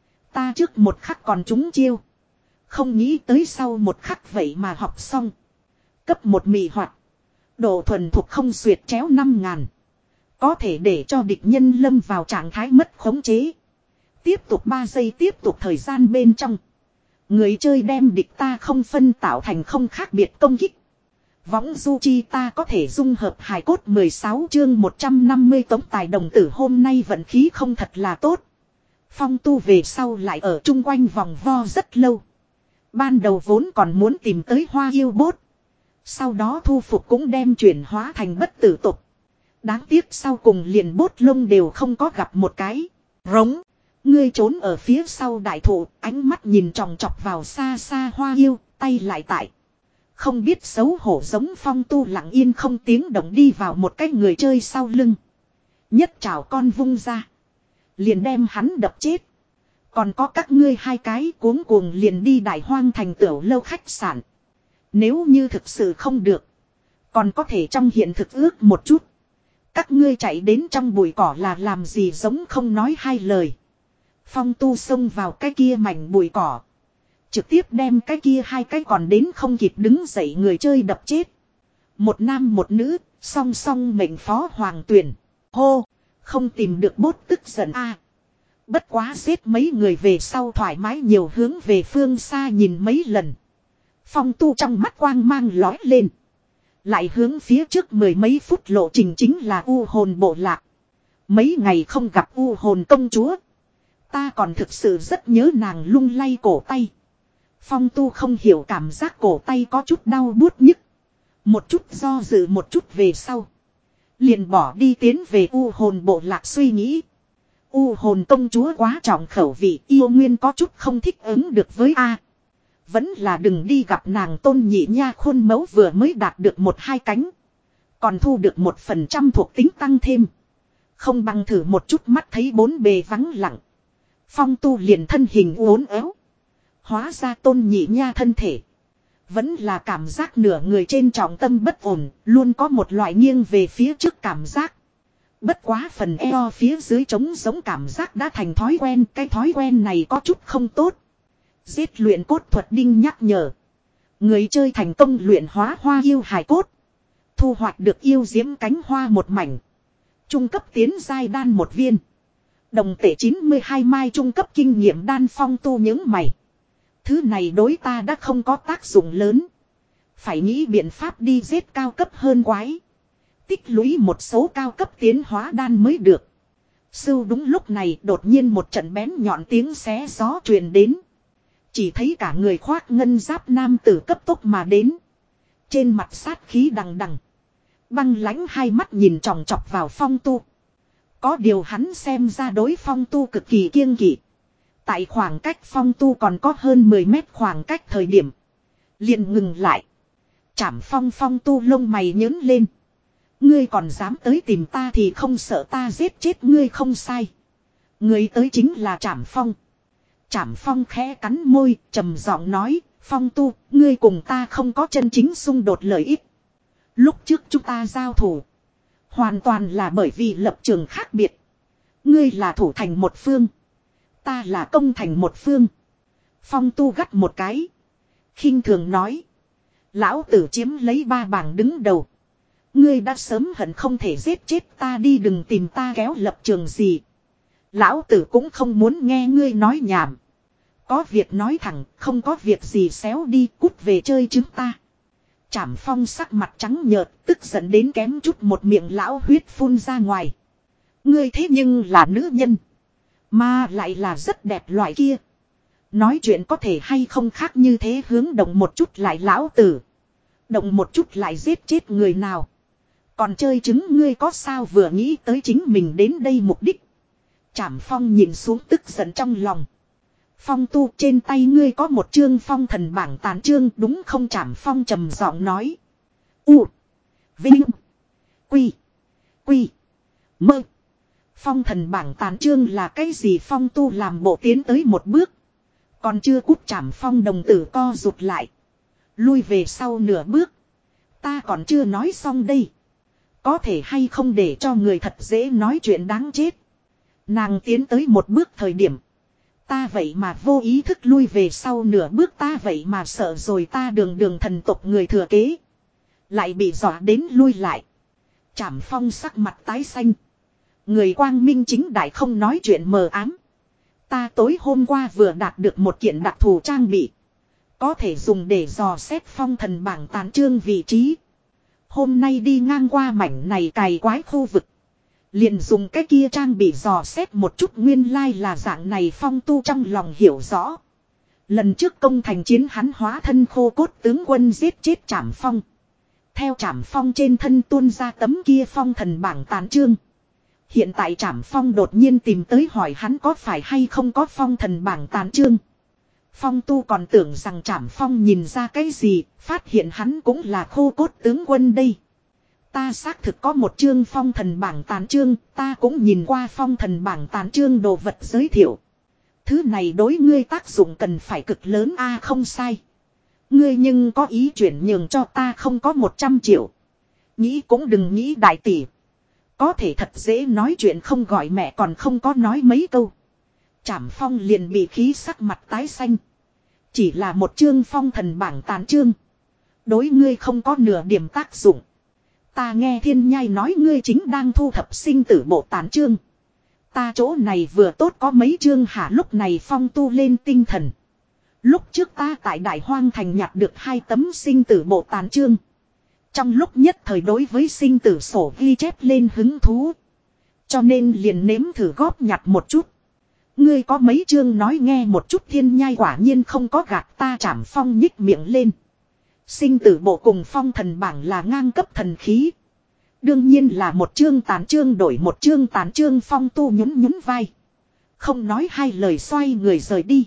Ta trước một khắc còn trúng chiêu. Không nghĩ tới sau một khắc vậy mà học xong. Cấp một mị hoạt. Độ thuần thuộc không xuyệt chéo năm ngàn. Có thể để cho địch nhân lâm vào trạng thái mất khống chế. Tiếp tục ba giây tiếp tục thời gian bên trong. Người chơi đem địch ta không phân tạo thành không khác biệt công kích. Võng du chi ta có thể dung hợp hài cốt mười sáu chương một trăm năm mươi tống tài đồng tử hôm nay vận khí không thật là tốt. Phong Tu về sau lại ở chung quanh vòng vo rất lâu. Ban đầu vốn còn muốn tìm tới hoa yêu bốt. Sau đó thu phục cũng đem chuyển hóa thành bất tử tục. Đáng tiếc sau cùng liền bốt lông đều không có gặp một cái. Rống. Ngươi trốn ở phía sau đại thụ, ánh mắt nhìn tròng trọc vào xa xa hoa yêu, tay lại tại. Không biết xấu hổ giống Phong Tu lặng yên không tiếng động đi vào một cái người chơi sau lưng. Nhất trảo con vung ra. Liền đem hắn đập chết. Còn có các ngươi hai cái cuống cuồng liền đi đại hoang thành tiểu lâu khách sạn. Nếu như thực sự không được. Còn có thể trong hiện thực ước một chút. Các ngươi chạy đến trong bụi cỏ là làm gì giống không nói hai lời. Phong Tu xông vào cái kia mảnh bụi cỏ. Trực tiếp đem cái kia hai cái còn đến không kịp đứng dậy người chơi đập chết. Một nam một nữ, song song mệnh phó hoàng tuyển. Hô, không tìm được bốt tức giận a. Bất quá giết mấy người về sau thoải mái nhiều hướng về phương xa nhìn mấy lần. Phong Tu trong mắt quang mang lói lên. Lại hướng phía trước mười mấy phút lộ trình chính là u hồn bộ lạc. Mấy ngày không gặp u hồn công chúa. Ta còn thực sự rất nhớ nàng lung lay cổ tay. Phong Tu không hiểu cảm giác cổ tay có chút đau buốt nhức. Một chút do dự một chút về sau. Liền bỏ đi tiến về u hồn bộ lạc suy nghĩ. U hồn công chúa quá trọng khẩu vị yêu nguyên có chút không thích ứng được với A. Vẫn là đừng đi gặp nàng tôn nhị nha khuôn mẫu vừa mới đạt được một hai cánh. Còn thu được một phần trăm thuộc tính tăng thêm. Không bằng thử một chút mắt thấy bốn bề vắng lặng. Phong tu liền thân hình uốn éo. Hóa ra Tôn Nhị Nha thân thể. Vẫn là cảm giác nửa người trên trọng tâm bất ổn, luôn có một loại nghiêng về phía trước cảm giác. Bất quá phần eo phía dưới trống giống cảm giác đã thành thói quen, cái thói quen này có chút không tốt. Giết luyện cốt thuật đinh nhắc nhở. Người chơi thành công luyện hóa hoa yêu hài cốt. Thu hoạch được yêu diễm cánh hoa một mảnh. Trung cấp tiến giai đan một viên. Đồng tệ chín mươi hai mai trung cấp kinh nghiệm đan. Phong tu những mày. Thứ này đối ta đã không có tác dụng lớn. Phải nghĩ biện pháp đi giết cao cấp hơn quái. Tích lũy một số cao cấp tiến hóa đan mới được. Sưu đúng lúc này đột nhiên một trận bén nhọn tiếng xé gió truyền đến. Chỉ thấy cả người khoác ngân giáp nam tử cấp tốc mà đến. Trên mặt sát khí đằng đằng. Băng lãnh hai mắt nhìn tròng trọc vào Phong tu. Có điều hắn xem ra đối Phong tu cực kỳ kiêng kỵ. Tại khoảng cách Phong tu còn có hơn mười mét khoảng cách thời điểm. Liền ngừng lại. Chảm Phong Phong tu lông mày nhớn lên. Ngươi còn dám tới tìm ta thì không sợ ta giết chết ngươi không sai. Ngươi tới chính là Trảm Phong. Trảm Phong khẽ cắn môi, trầm giọng nói, Phong tu, ngươi cùng ta không có chân chính xung đột lợi ích. Lúc trước chúng ta giao thủ. Hoàn toàn là bởi vì lập trường khác biệt. Ngươi là thủ thành một phương. Ta là công thành một phương. Phong tu gắt một cái. Khinh thường nói. Lão tử chiếm lấy ba bảng đứng đầu. Ngươi đã sớm hận không thể giết chết ta đi, đừng tìm ta kéo lập trường gì. Lão tử cũng không muốn nghe ngươi nói nhảm. Có việc nói thẳng, không có việc gì xéo đi, cút về chơi chúng ta. Trảm Phong sắc mặt trắng nhợt, tức giận đến kém chút một miệng lão huyết phun ra ngoài. Ngươi thế nhưng là nữ nhân. Mà lại là rất đẹp loại kia. Nói chuyện có thể hay không khác như thế, hướng động một chút lại lão tử. Động một chút lại giết chết người nào. Còn chơi chứng ngươi có sao, vừa nghĩ tới chính mình đến đây mục đích. Trảm Phong nhìn xuống tức giận trong lòng. Phong tu, trên tay ngươi có một chương phong thần bảng tàn chương đúng không? Trảm Phong trầm giọng nói. U. Vinh. Quy. Quy. Mơ. Phong thần bảng tàn chương là cái gì? Phong tu làm bộ tiến tới một bước. Còn chưa cút, Trảm Phong đồng tử co rụt lại. Lui về sau nửa bước. Ta còn chưa nói xong đây. Có thể hay không để cho người thật dễ nói chuyện đáng chết. Nàng tiến tới một bước thời điểm. Ta vậy mà vô ý thức lui về sau nửa bước, ta vậy mà sợ rồi, ta đường đường thần tộc người thừa kế. Lại bị dọa đến lui lại. Trảm Phong sắc mặt tái xanh. Người quang minh chính đại không nói chuyện mờ ám. Ta tối hôm qua vừa đạt được một kiện đặc thù trang bị. Có thể dùng để dò xét phong thần bảng tán chương vị trí. Hôm nay đi ngang qua mảnh này cày quái khu vực. Liền dùng cái kia trang bị dò xét một chút, nguyên lai là dạng này. Phong tu trong lòng hiểu rõ. Lần trước công thành chiến hắn hóa thân khô cốt tướng quân giết chết Trảm Phong. Theo Trảm Phong trên thân tuôn ra tấm kia phong thần bảng tán chương. Hiện tại Trảm Phong đột nhiên tìm tới hỏi hắn có phải hay không có phong thần bảng tán chương. Phong tu còn tưởng rằng Trảm Phong nhìn ra cái gì, phát hiện hắn cũng là khô cốt tướng quân đây. Ta xác thực có một chương phong thần bảng tán chương, ta cũng nhìn qua phong thần bảng tán chương đồ vật giới thiệu. Thứ này đối ngươi tác dụng cần phải cực lớn a. À, không sai. Ngươi nhưng có ý chuyển nhường cho ta không có một trăm triệu. Nghĩ cũng đừng nghĩ đại tỷ. Có thể thật dễ nói chuyện không gọi mẹ còn không có nói mấy câu. Trảm Phong liền bị khí sắc mặt tái xanh. Chỉ là một chương phong thần bảng tán chương. Đối ngươi không có nửa điểm tác dụng. Ta nghe Thiên Nhai nói ngươi chính đang thu thập sinh tử bộ tán chương. Ta chỗ này vừa tốt có mấy chương hả? Lúc này Phong tu lên tinh thần. Lúc trước ta tại Đại Hoang Thành nhặt được hai tấm sinh tử bộ tán chương. Trong lúc nhất thời đối với sinh tử sổ ghi chép lên hứng thú. Cho nên liền nếm thử góp nhặt một chút. Ngươi có mấy chương nói nghe một chút. Thiên Nhai quả nhiên không có gạt ta. Trảm Phong nhích miệng lên. Sinh tử bộ cùng phong thần bảng là ngang cấp thần khí. Đương nhiên là một chương tán chương đổi một chương tán chương. Phong tu nhún nhún vai. Không nói hai lời xoay người rời đi.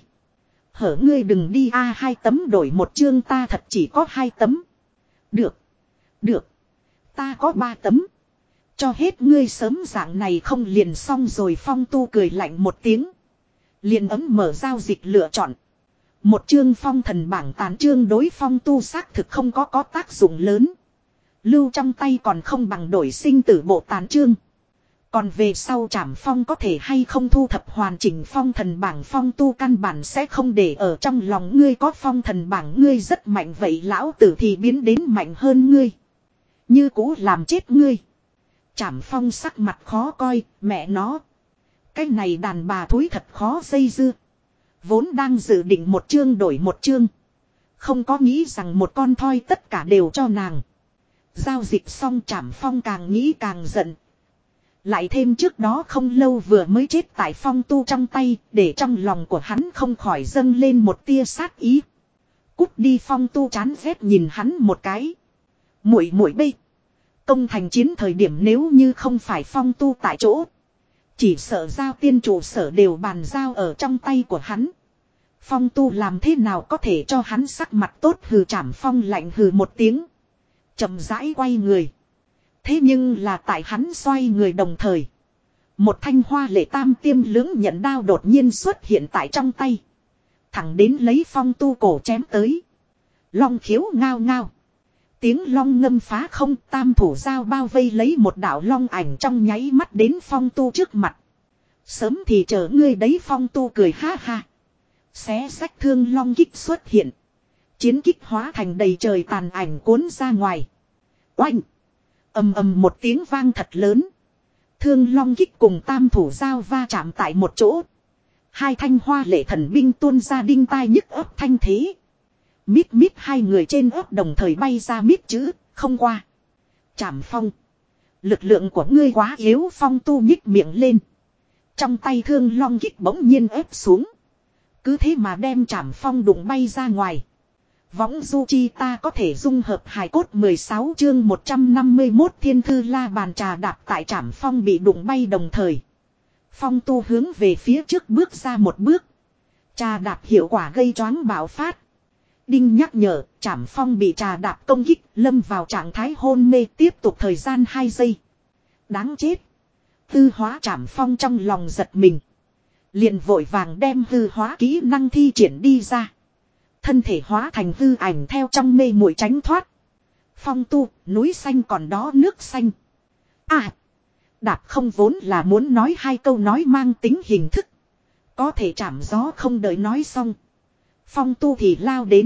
Hở ngươi đừng đi a, hai tấm đổi một chương, ta thật chỉ có hai tấm. Được. Được. Ta có ba tấm. Cho hết ngươi sớm dạng này không liền xong rồi. Phong tu cười lạnh một tiếng. Liền ấm mở giao dịch lựa chọn. Một chương phong thần bảng tán chương đối phong tu xác thực không có có tác dụng lớn. Lưu trong tay còn không bằng đổi sinh tử bộ tán chương. Còn về sau trảm phong có thể hay không thu thập hoàn chỉnh phong thần bảng phong tu căn bản sẽ không để ở trong lòng ngươi có phong thần bảng ngươi rất mạnh vậy lão tử thì biến đến mạnh hơn ngươi. Như cũ làm chết ngươi. Trảm phong sắc mặt khó coi, mẹ nó. Cái này đàn bà thúi thật khó dây dưa. Vốn đang dự định một chương đổi một chương. Không có nghĩ rằng một con thoi tất cả đều cho nàng. Giao dịch xong Trảm phong càng nghĩ càng giận. Lại thêm trước đó không lâu vừa mới chết tại phong tu trong tay, để trong lòng của hắn không khỏi dâng lên một tia sát ý. Cút đi phong tu chán ghét nhìn hắn một cái. Muội muội bây. Công thành chiến thời điểm nếu như không phải phong tu tại chỗ. Chỉ sợ giao tiên trụ sở đều bàn giao ở trong tay của hắn. Phong tu làm thế nào có thể cho hắn sắc mặt tốt hừ Trảm phong lạnh hừ một tiếng. Chậm rãi quay người. Thế nhưng là tại hắn xoay người đồng thời. Một thanh hoa lệ tam tiêm lưỡng nhận đao đột nhiên xuất hiện tại trong tay. Thẳng đến lấy phong tu cổ chém tới. Long khiếu ngao ngao. Tiếng long ngâm phá không tam thủ dao bao vây lấy một đạo long ảnh trong nháy mắt đến phong tu trước mặt. Sớm thì chờ ngươi đấy phong tu cười ha ha. Xé sách thương long kích xuất hiện. Chiến kích hóa thành đầy trời tàn ảnh cuốn ra ngoài. Oanh! Ầm ầm một tiếng vang thật lớn. Thương long kích cùng tam thủ dao va chạm tại một chỗ. Hai thanh hoa lệ thần binh tuôn ra đinh tai nhức ấp thanh thế. Mít mít hai người trên ấp đồng thời bay ra mít chữ, không qua. Trảm phong. Lực lượng của ngươi quá yếu phong tu nhích miệng lên. Trong tay thương long kích bỗng nhiên ép xuống. Cứ thế mà đem Trảm phong đụng bay ra ngoài. Võng du chi ta có thể dung hợp hài cốt mười sáu chương một trăm năm mươi mốt thiên thư la bàn trà đạp tại Trảm phong bị đụng bay đồng thời. Phong tu hướng về phía trước bước ra một bước. Trà đạp hiệu quả gây choáng bạo phát. Đinh nhắc nhở, Trảm phong bị trà đạp công kích, lâm vào trạng thái hôn mê tiếp tục thời gian hai giây. Đáng chết. Hư hóa Trảm phong trong lòng giật mình. Liền vội vàng đem hư hóa kỹ năng thi triển đi ra. Thân thể hóa thành hư ảnh theo trong mê muội tránh thoát. Phong tu, núi xanh còn đó nước xanh. À, đạp không vốn là muốn nói hai câu nói mang tính hình thức. Có thể chạm gió không đợi nói xong. Phong tu thì lao đến.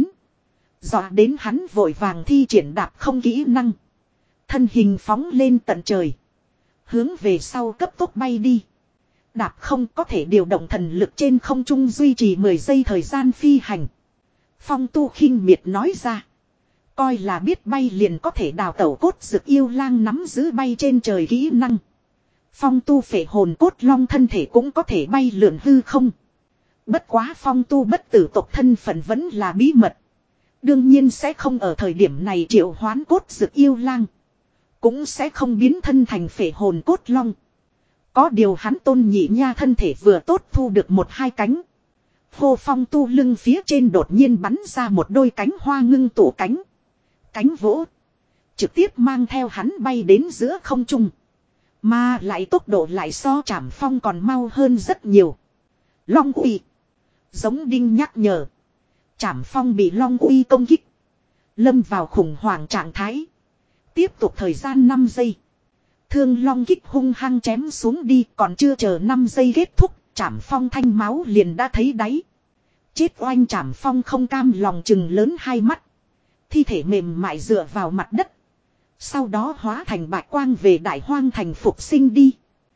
Dọa đến hắn vội vàng thi triển đạp không kỹ năng. Thân hình phóng lên tận trời. Hướng về sau cấp tốc bay đi. Đạp không có thể điều động thần lực trên không trung duy trì mười giây thời gian phi hành. Phong tu khinh miệt nói ra. Coi là biết bay liền có thể đào tẩu cốt dực yêu lang nắm giữ bay trên trời kỹ năng. Phong tu phệ hồn cốt long thân thể cũng có thể bay lượn hư không. Bất quá phong tu bất tử tộc thân phận vẫn là bí mật. Đương nhiên sẽ không ở thời điểm này triệu hoán cốt dực yêu lang. Cũng sẽ không biến thân thành phệ hồn cốt long. Có điều hắn tôn nhị nha thân thể vừa tốt thu được một hai cánh. Hô phong tu lưng phía trên đột nhiên bắn ra một đôi cánh hoa ngưng tụ cánh. Cánh vỗ. Trực tiếp mang theo hắn bay đến giữa không trung. Mà lại tốc độ lại so Trảm phong còn mau hơn rất nhiều. Long uy. Giống đinh nhắc nhở. Trảm phong bị long uy công kích. Lâm vào khủng hoảng trạng thái. Tiếp tục thời gian năm giây. Thương long kích hung hăng chém xuống đi còn chưa chờ năm giây kết thúc. Trảm phong thanh máu liền đã thấy đáy. Chết oanh Trảm phong không cam lòng chừng lớn hai mắt. Thi thể mềm mại dựa vào mặt đất. Sau đó hóa thành bạch quang về đại hoang thành phục sinh đi.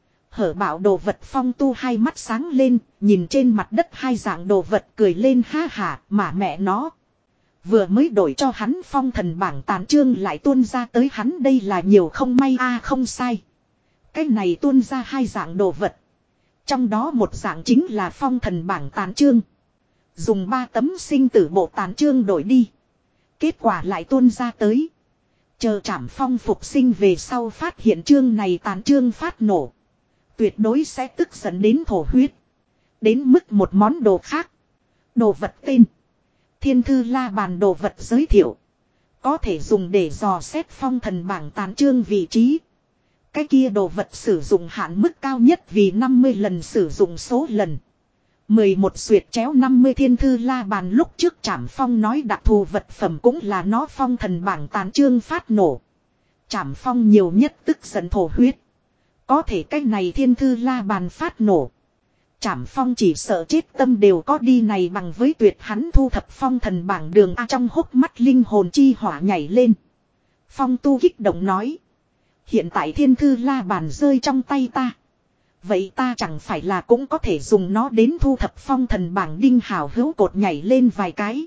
Hở bảo đồ vật phong tu hai mắt sáng lên. Nhìn trên mặt đất hai dạng đồ vật cười lên ha hả mà mẹ nó. Vừa mới đổi cho hắn phong thần bảng tàn chương lại tuôn ra tới hắn đây là nhiều không may a à, không sai. Cái này tuôn ra hai dạng đồ vật. Trong đó một dạng chính là phong thần bảng tàn chương. Dùng ba tấm sinh tử bộ tàn chương đổi đi. Kết quả lại tuôn ra tới. Chờ Trảm phong phục sinh về sau phát hiện chương này tàn chương phát nổ. Tuyệt đối sẽ tức giận đến thổ huyết. Đến mức một món đồ khác. Đồ vật tên. Thiên thư la bàn đồ vật giới thiệu. Có thể dùng để dò xét phong thần bảng tàn chương vị trí. Cái kia đồ vật sử dụng hạn mức cao nhất vì năm mươi lần sử dụng số lần. mười một xuyệt chéo năm mươi thiên thư la bàn lúc trước Trảm Phong nói đặc thù vật phẩm cũng là nó phong thần bảng tán chương phát nổ. Trảm Phong nhiều nhất tức giận thổ huyết. Có thể cái này thiên thư la bàn phát nổ. Trảm Phong chỉ sợ chết tâm đều có đi này bằng với tuyệt hắn thu thập phong thần bảng đường A trong hốc mắt linh hồn chi hỏa nhảy lên. Phong tu kích động nói. Hiện tại thiên thư la bàn rơi trong tay ta. Vậy ta chẳng phải là cũng có thể dùng nó đến thu thập phong thần bảng đinh hào hữu cột nhảy lên vài cái.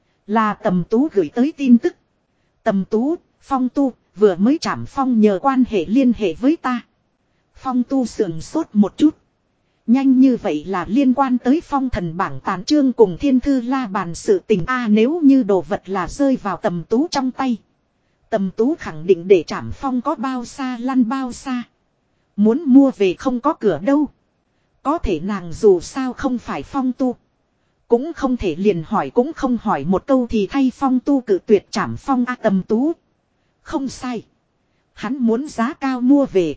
Là Tầm Tú gửi tới tin tức. Tầm Tú, Phong tu, vừa mới Trảm Phong nhờ quan hệ liên hệ với ta. Phong tu sườn sốt một chút. Nhanh như vậy là liên quan tới phong thần bảng tán chương cùng thiên thư la bàn sự tình a nếu như đồ vật là rơi vào Tầm Tú trong tay. Tầm Tú khẳng định để Trảm Phong có bao xa lăn bao xa. Muốn mua về không có cửa đâu. Có thể nàng dù sao không phải Phong tu. Cũng không thể liền hỏi cũng không hỏi một câu thì thay Phong tu cự tuyệt Trảm Phong a Tầm Tú. Không sai. Hắn muốn giá cao mua về.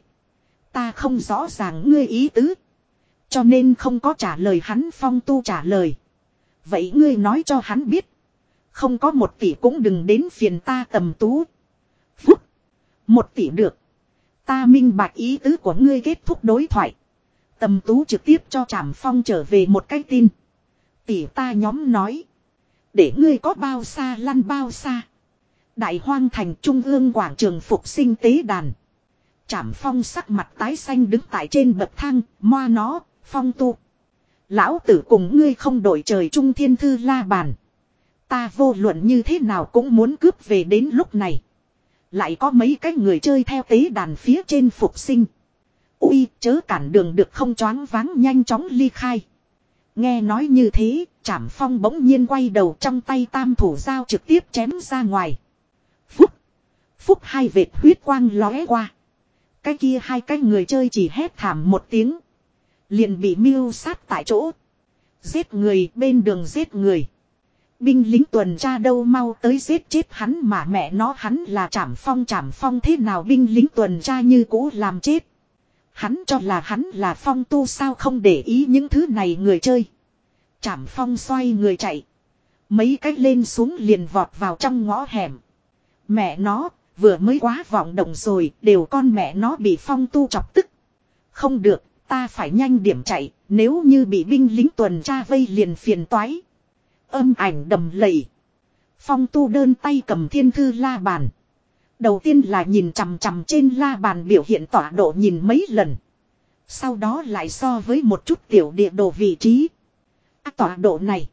Ta không rõ ràng ngươi ý tứ. Cho nên không có trả lời hắn. Phong tu trả lời. Vậy ngươi nói cho hắn biết. Không có một tỷ cũng đừng đến phiền ta Tầm Tú. Phúc. Một tỷ được. Ta minh bạch ý tứ của ngươi kết thúc đối thoại. Tầm Tú trực tiếp cho Trảm Phong trở về một cái tin. Tỷ ta nhóm nói. Để ngươi có bao xa lăn bao xa. Đại Hoang thành trung ương quảng trường phục sinh tế đàn. Trảm Phong sắc mặt tái xanh đứng tại trên bậc thang. Moa nó, Phong tu. Lão tử cùng ngươi không đổi trời chung thiên thư la bàn. Ta vô luận như thế nào cũng muốn cướp về đến lúc này. Lại có mấy cái người chơi theo tế đàn phía trên phục sinh. Ui chớ cản đường được không choáng váng nhanh chóng ly khai. Nghe nói như thế, Trảm Phong bỗng nhiên quay đầu trong tay tam thủ dao trực tiếp chém ra ngoài. Phúc! Phúc hai vệt huyết quang lóe qua. Cái kia hai cái người chơi chỉ hét thảm một tiếng. Liền bị mưu sát tại chỗ. Giết người bên đường giết người. Binh lính tuần tra đâu mau tới giết chết hắn mà mẹ nó hắn là Trảm Phong Trảm Phong thế nào binh lính tuần tra như cũ làm chết. Hắn cho là hắn là Phong tu sao không để ý những thứ này người chơi. Trảm Phong xoay người chạy. Mấy cách lên xuống liền vọt vào trong ngõ hẻm. Mẹ nó vừa mới quá vọng động rồi đều con mẹ nó bị Phong tu chọc tức. Không được ta phải nhanh điểm chạy nếu như bị binh lính tuần tra vây liền phiền toái. Âm ảnh đầm lầy. Phong tu đơn tay cầm thiên thư la bàn. Đầu tiên là nhìn chằm chằm trên la bàn biểu hiện tọa độ nhìn mấy lần. Sau đó lại so với một chút tiểu địa đồ vị trí. À, tọa độ này.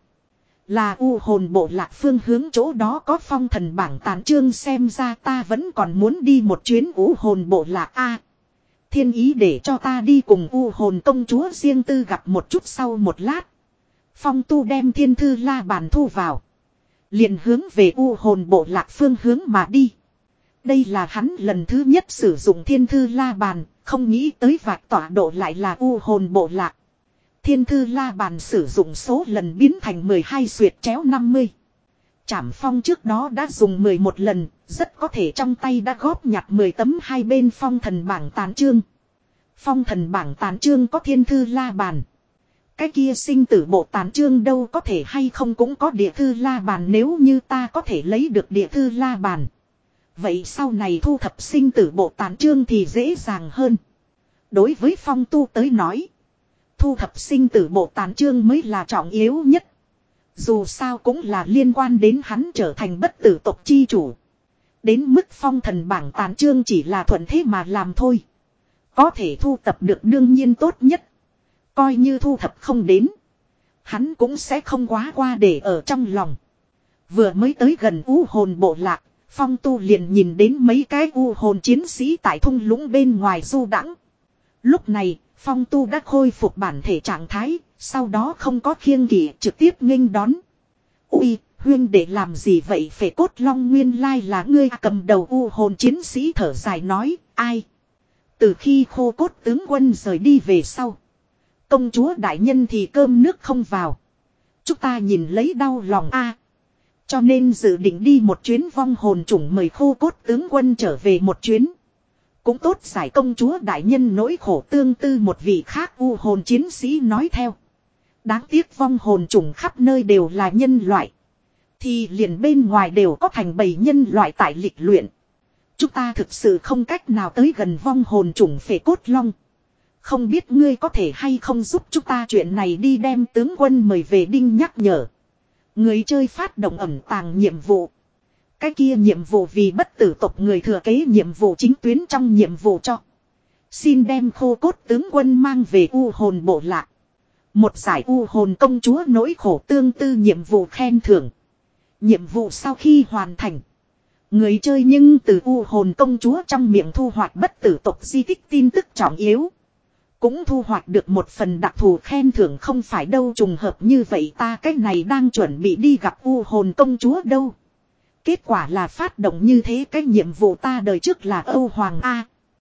Là u hồn bộ lạc phương hướng chỗ đó có phong thần bảng tán chương xem ra ta vẫn còn muốn đi một chuyến u hồn bộ lạc a. Thiên ý để cho ta đi cùng u hồn công chúa riêng tư gặp một chút sau một lát. Phong tu đem thiên thư la bàn thu vào. Liền hướng về u hồn bộ lạc phương hướng mà đi. Đây là hắn lần thứ nhất sử dụng thiên thư la bàn, không nghĩ tới vạch tọa độ lại là u hồn bộ lạc. Thiên thư la bàn sử dụng số lần biến thành mười hai xuyệt chéo năm mươi. Trảm Phong trước đó đã dùng mười một lần, rất có thể trong tay đã góp nhặt mười tấm hai bên phong thần bảng tán chương. Phong thần bảng tán chương có thiên thư la bàn. Cái kia sinh tử bộ tán chương đâu có thể hay không cũng có địa thư la bàn nếu như ta có thể lấy được địa thư la bàn. Vậy sau này thu thập sinh tử bộ tán chương thì dễ dàng hơn. Đối với Phong tu tới nói. Thu thập sinh tử bộ tán chương mới là trọng yếu nhất. Dù sao cũng là liên quan đến hắn trở thành bất tử tộc chi chủ. Đến mức phong thần bảng tán chương chỉ là thuận thế mà làm thôi. Có thể thu tập được đương nhiên tốt nhất. Coi như thu thập không đến. Hắn cũng sẽ không quá qua để ở trong lòng. Vừa mới tới gần u hồn bộ lạc. Phong tu liền nhìn đến mấy cái u hồn chiến sĩ tại thung lũng bên ngoài du đãng. Lúc này, Phong tu đã khôi phục bản thể trạng thái, sau đó không có khiêng kỵ trực tiếp nghênh đón. Ui, huyên để làm gì vậy phệ cốt long nguyên lai là ngươi cầm đầu u hồn chiến sĩ thở dài nói, ai? Từ khi khô cốt tướng quân rời đi về sau. Công chúa đại nhân thì cơm nước không vào. Chúng ta nhìn lấy đau lòng a. Cho nên dự định đi một chuyến vong hồn chủng mời khô cốt tướng quân trở về một chuyến. Cũng tốt giải công chúa đại nhân nỗi khổ tương tư một vị khác u hồn chiến sĩ nói theo. Đáng tiếc vong hồn trùng khắp nơi đều là nhân loại. Thì liền bên ngoài đều có thành bầy nhân loại tại lịch luyện. Chúng ta thực sự không cách nào tới gần vong hồn trùng phệ cốt long. Không biết ngươi có thể hay không giúp chúng ta chuyện này đi đem tướng quân mời về đinh nhắc nhở. Người chơi phát động ẩn tàng nhiệm vụ. Cái kia nhiệm vụ vì bất tử tộc người thừa kế nhiệm vụ chính tuyến trong nhiệm vụ cho. Xin đem khô cốt tướng quân mang về u hồn bộ lạc. Một giải u hồn công chúa nỗi khổ tương tư nhiệm vụ khen thưởng. Nhiệm vụ sau khi hoàn thành. Người chơi nhưng từ u hồn công chúa trong miệng thu hoạch bất tử tộc di tích tin tức trọng yếu. Cũng thu hoạch được một phần đặc thù khen thưởng không phải đâu trùng hợp như vậy ta cách này đang chuẩn bị đi gặp u hồn công chúa đâu. Kết quả là phát động như thế cái nhiệm vụ ta đời trước là Âu Hoàng A.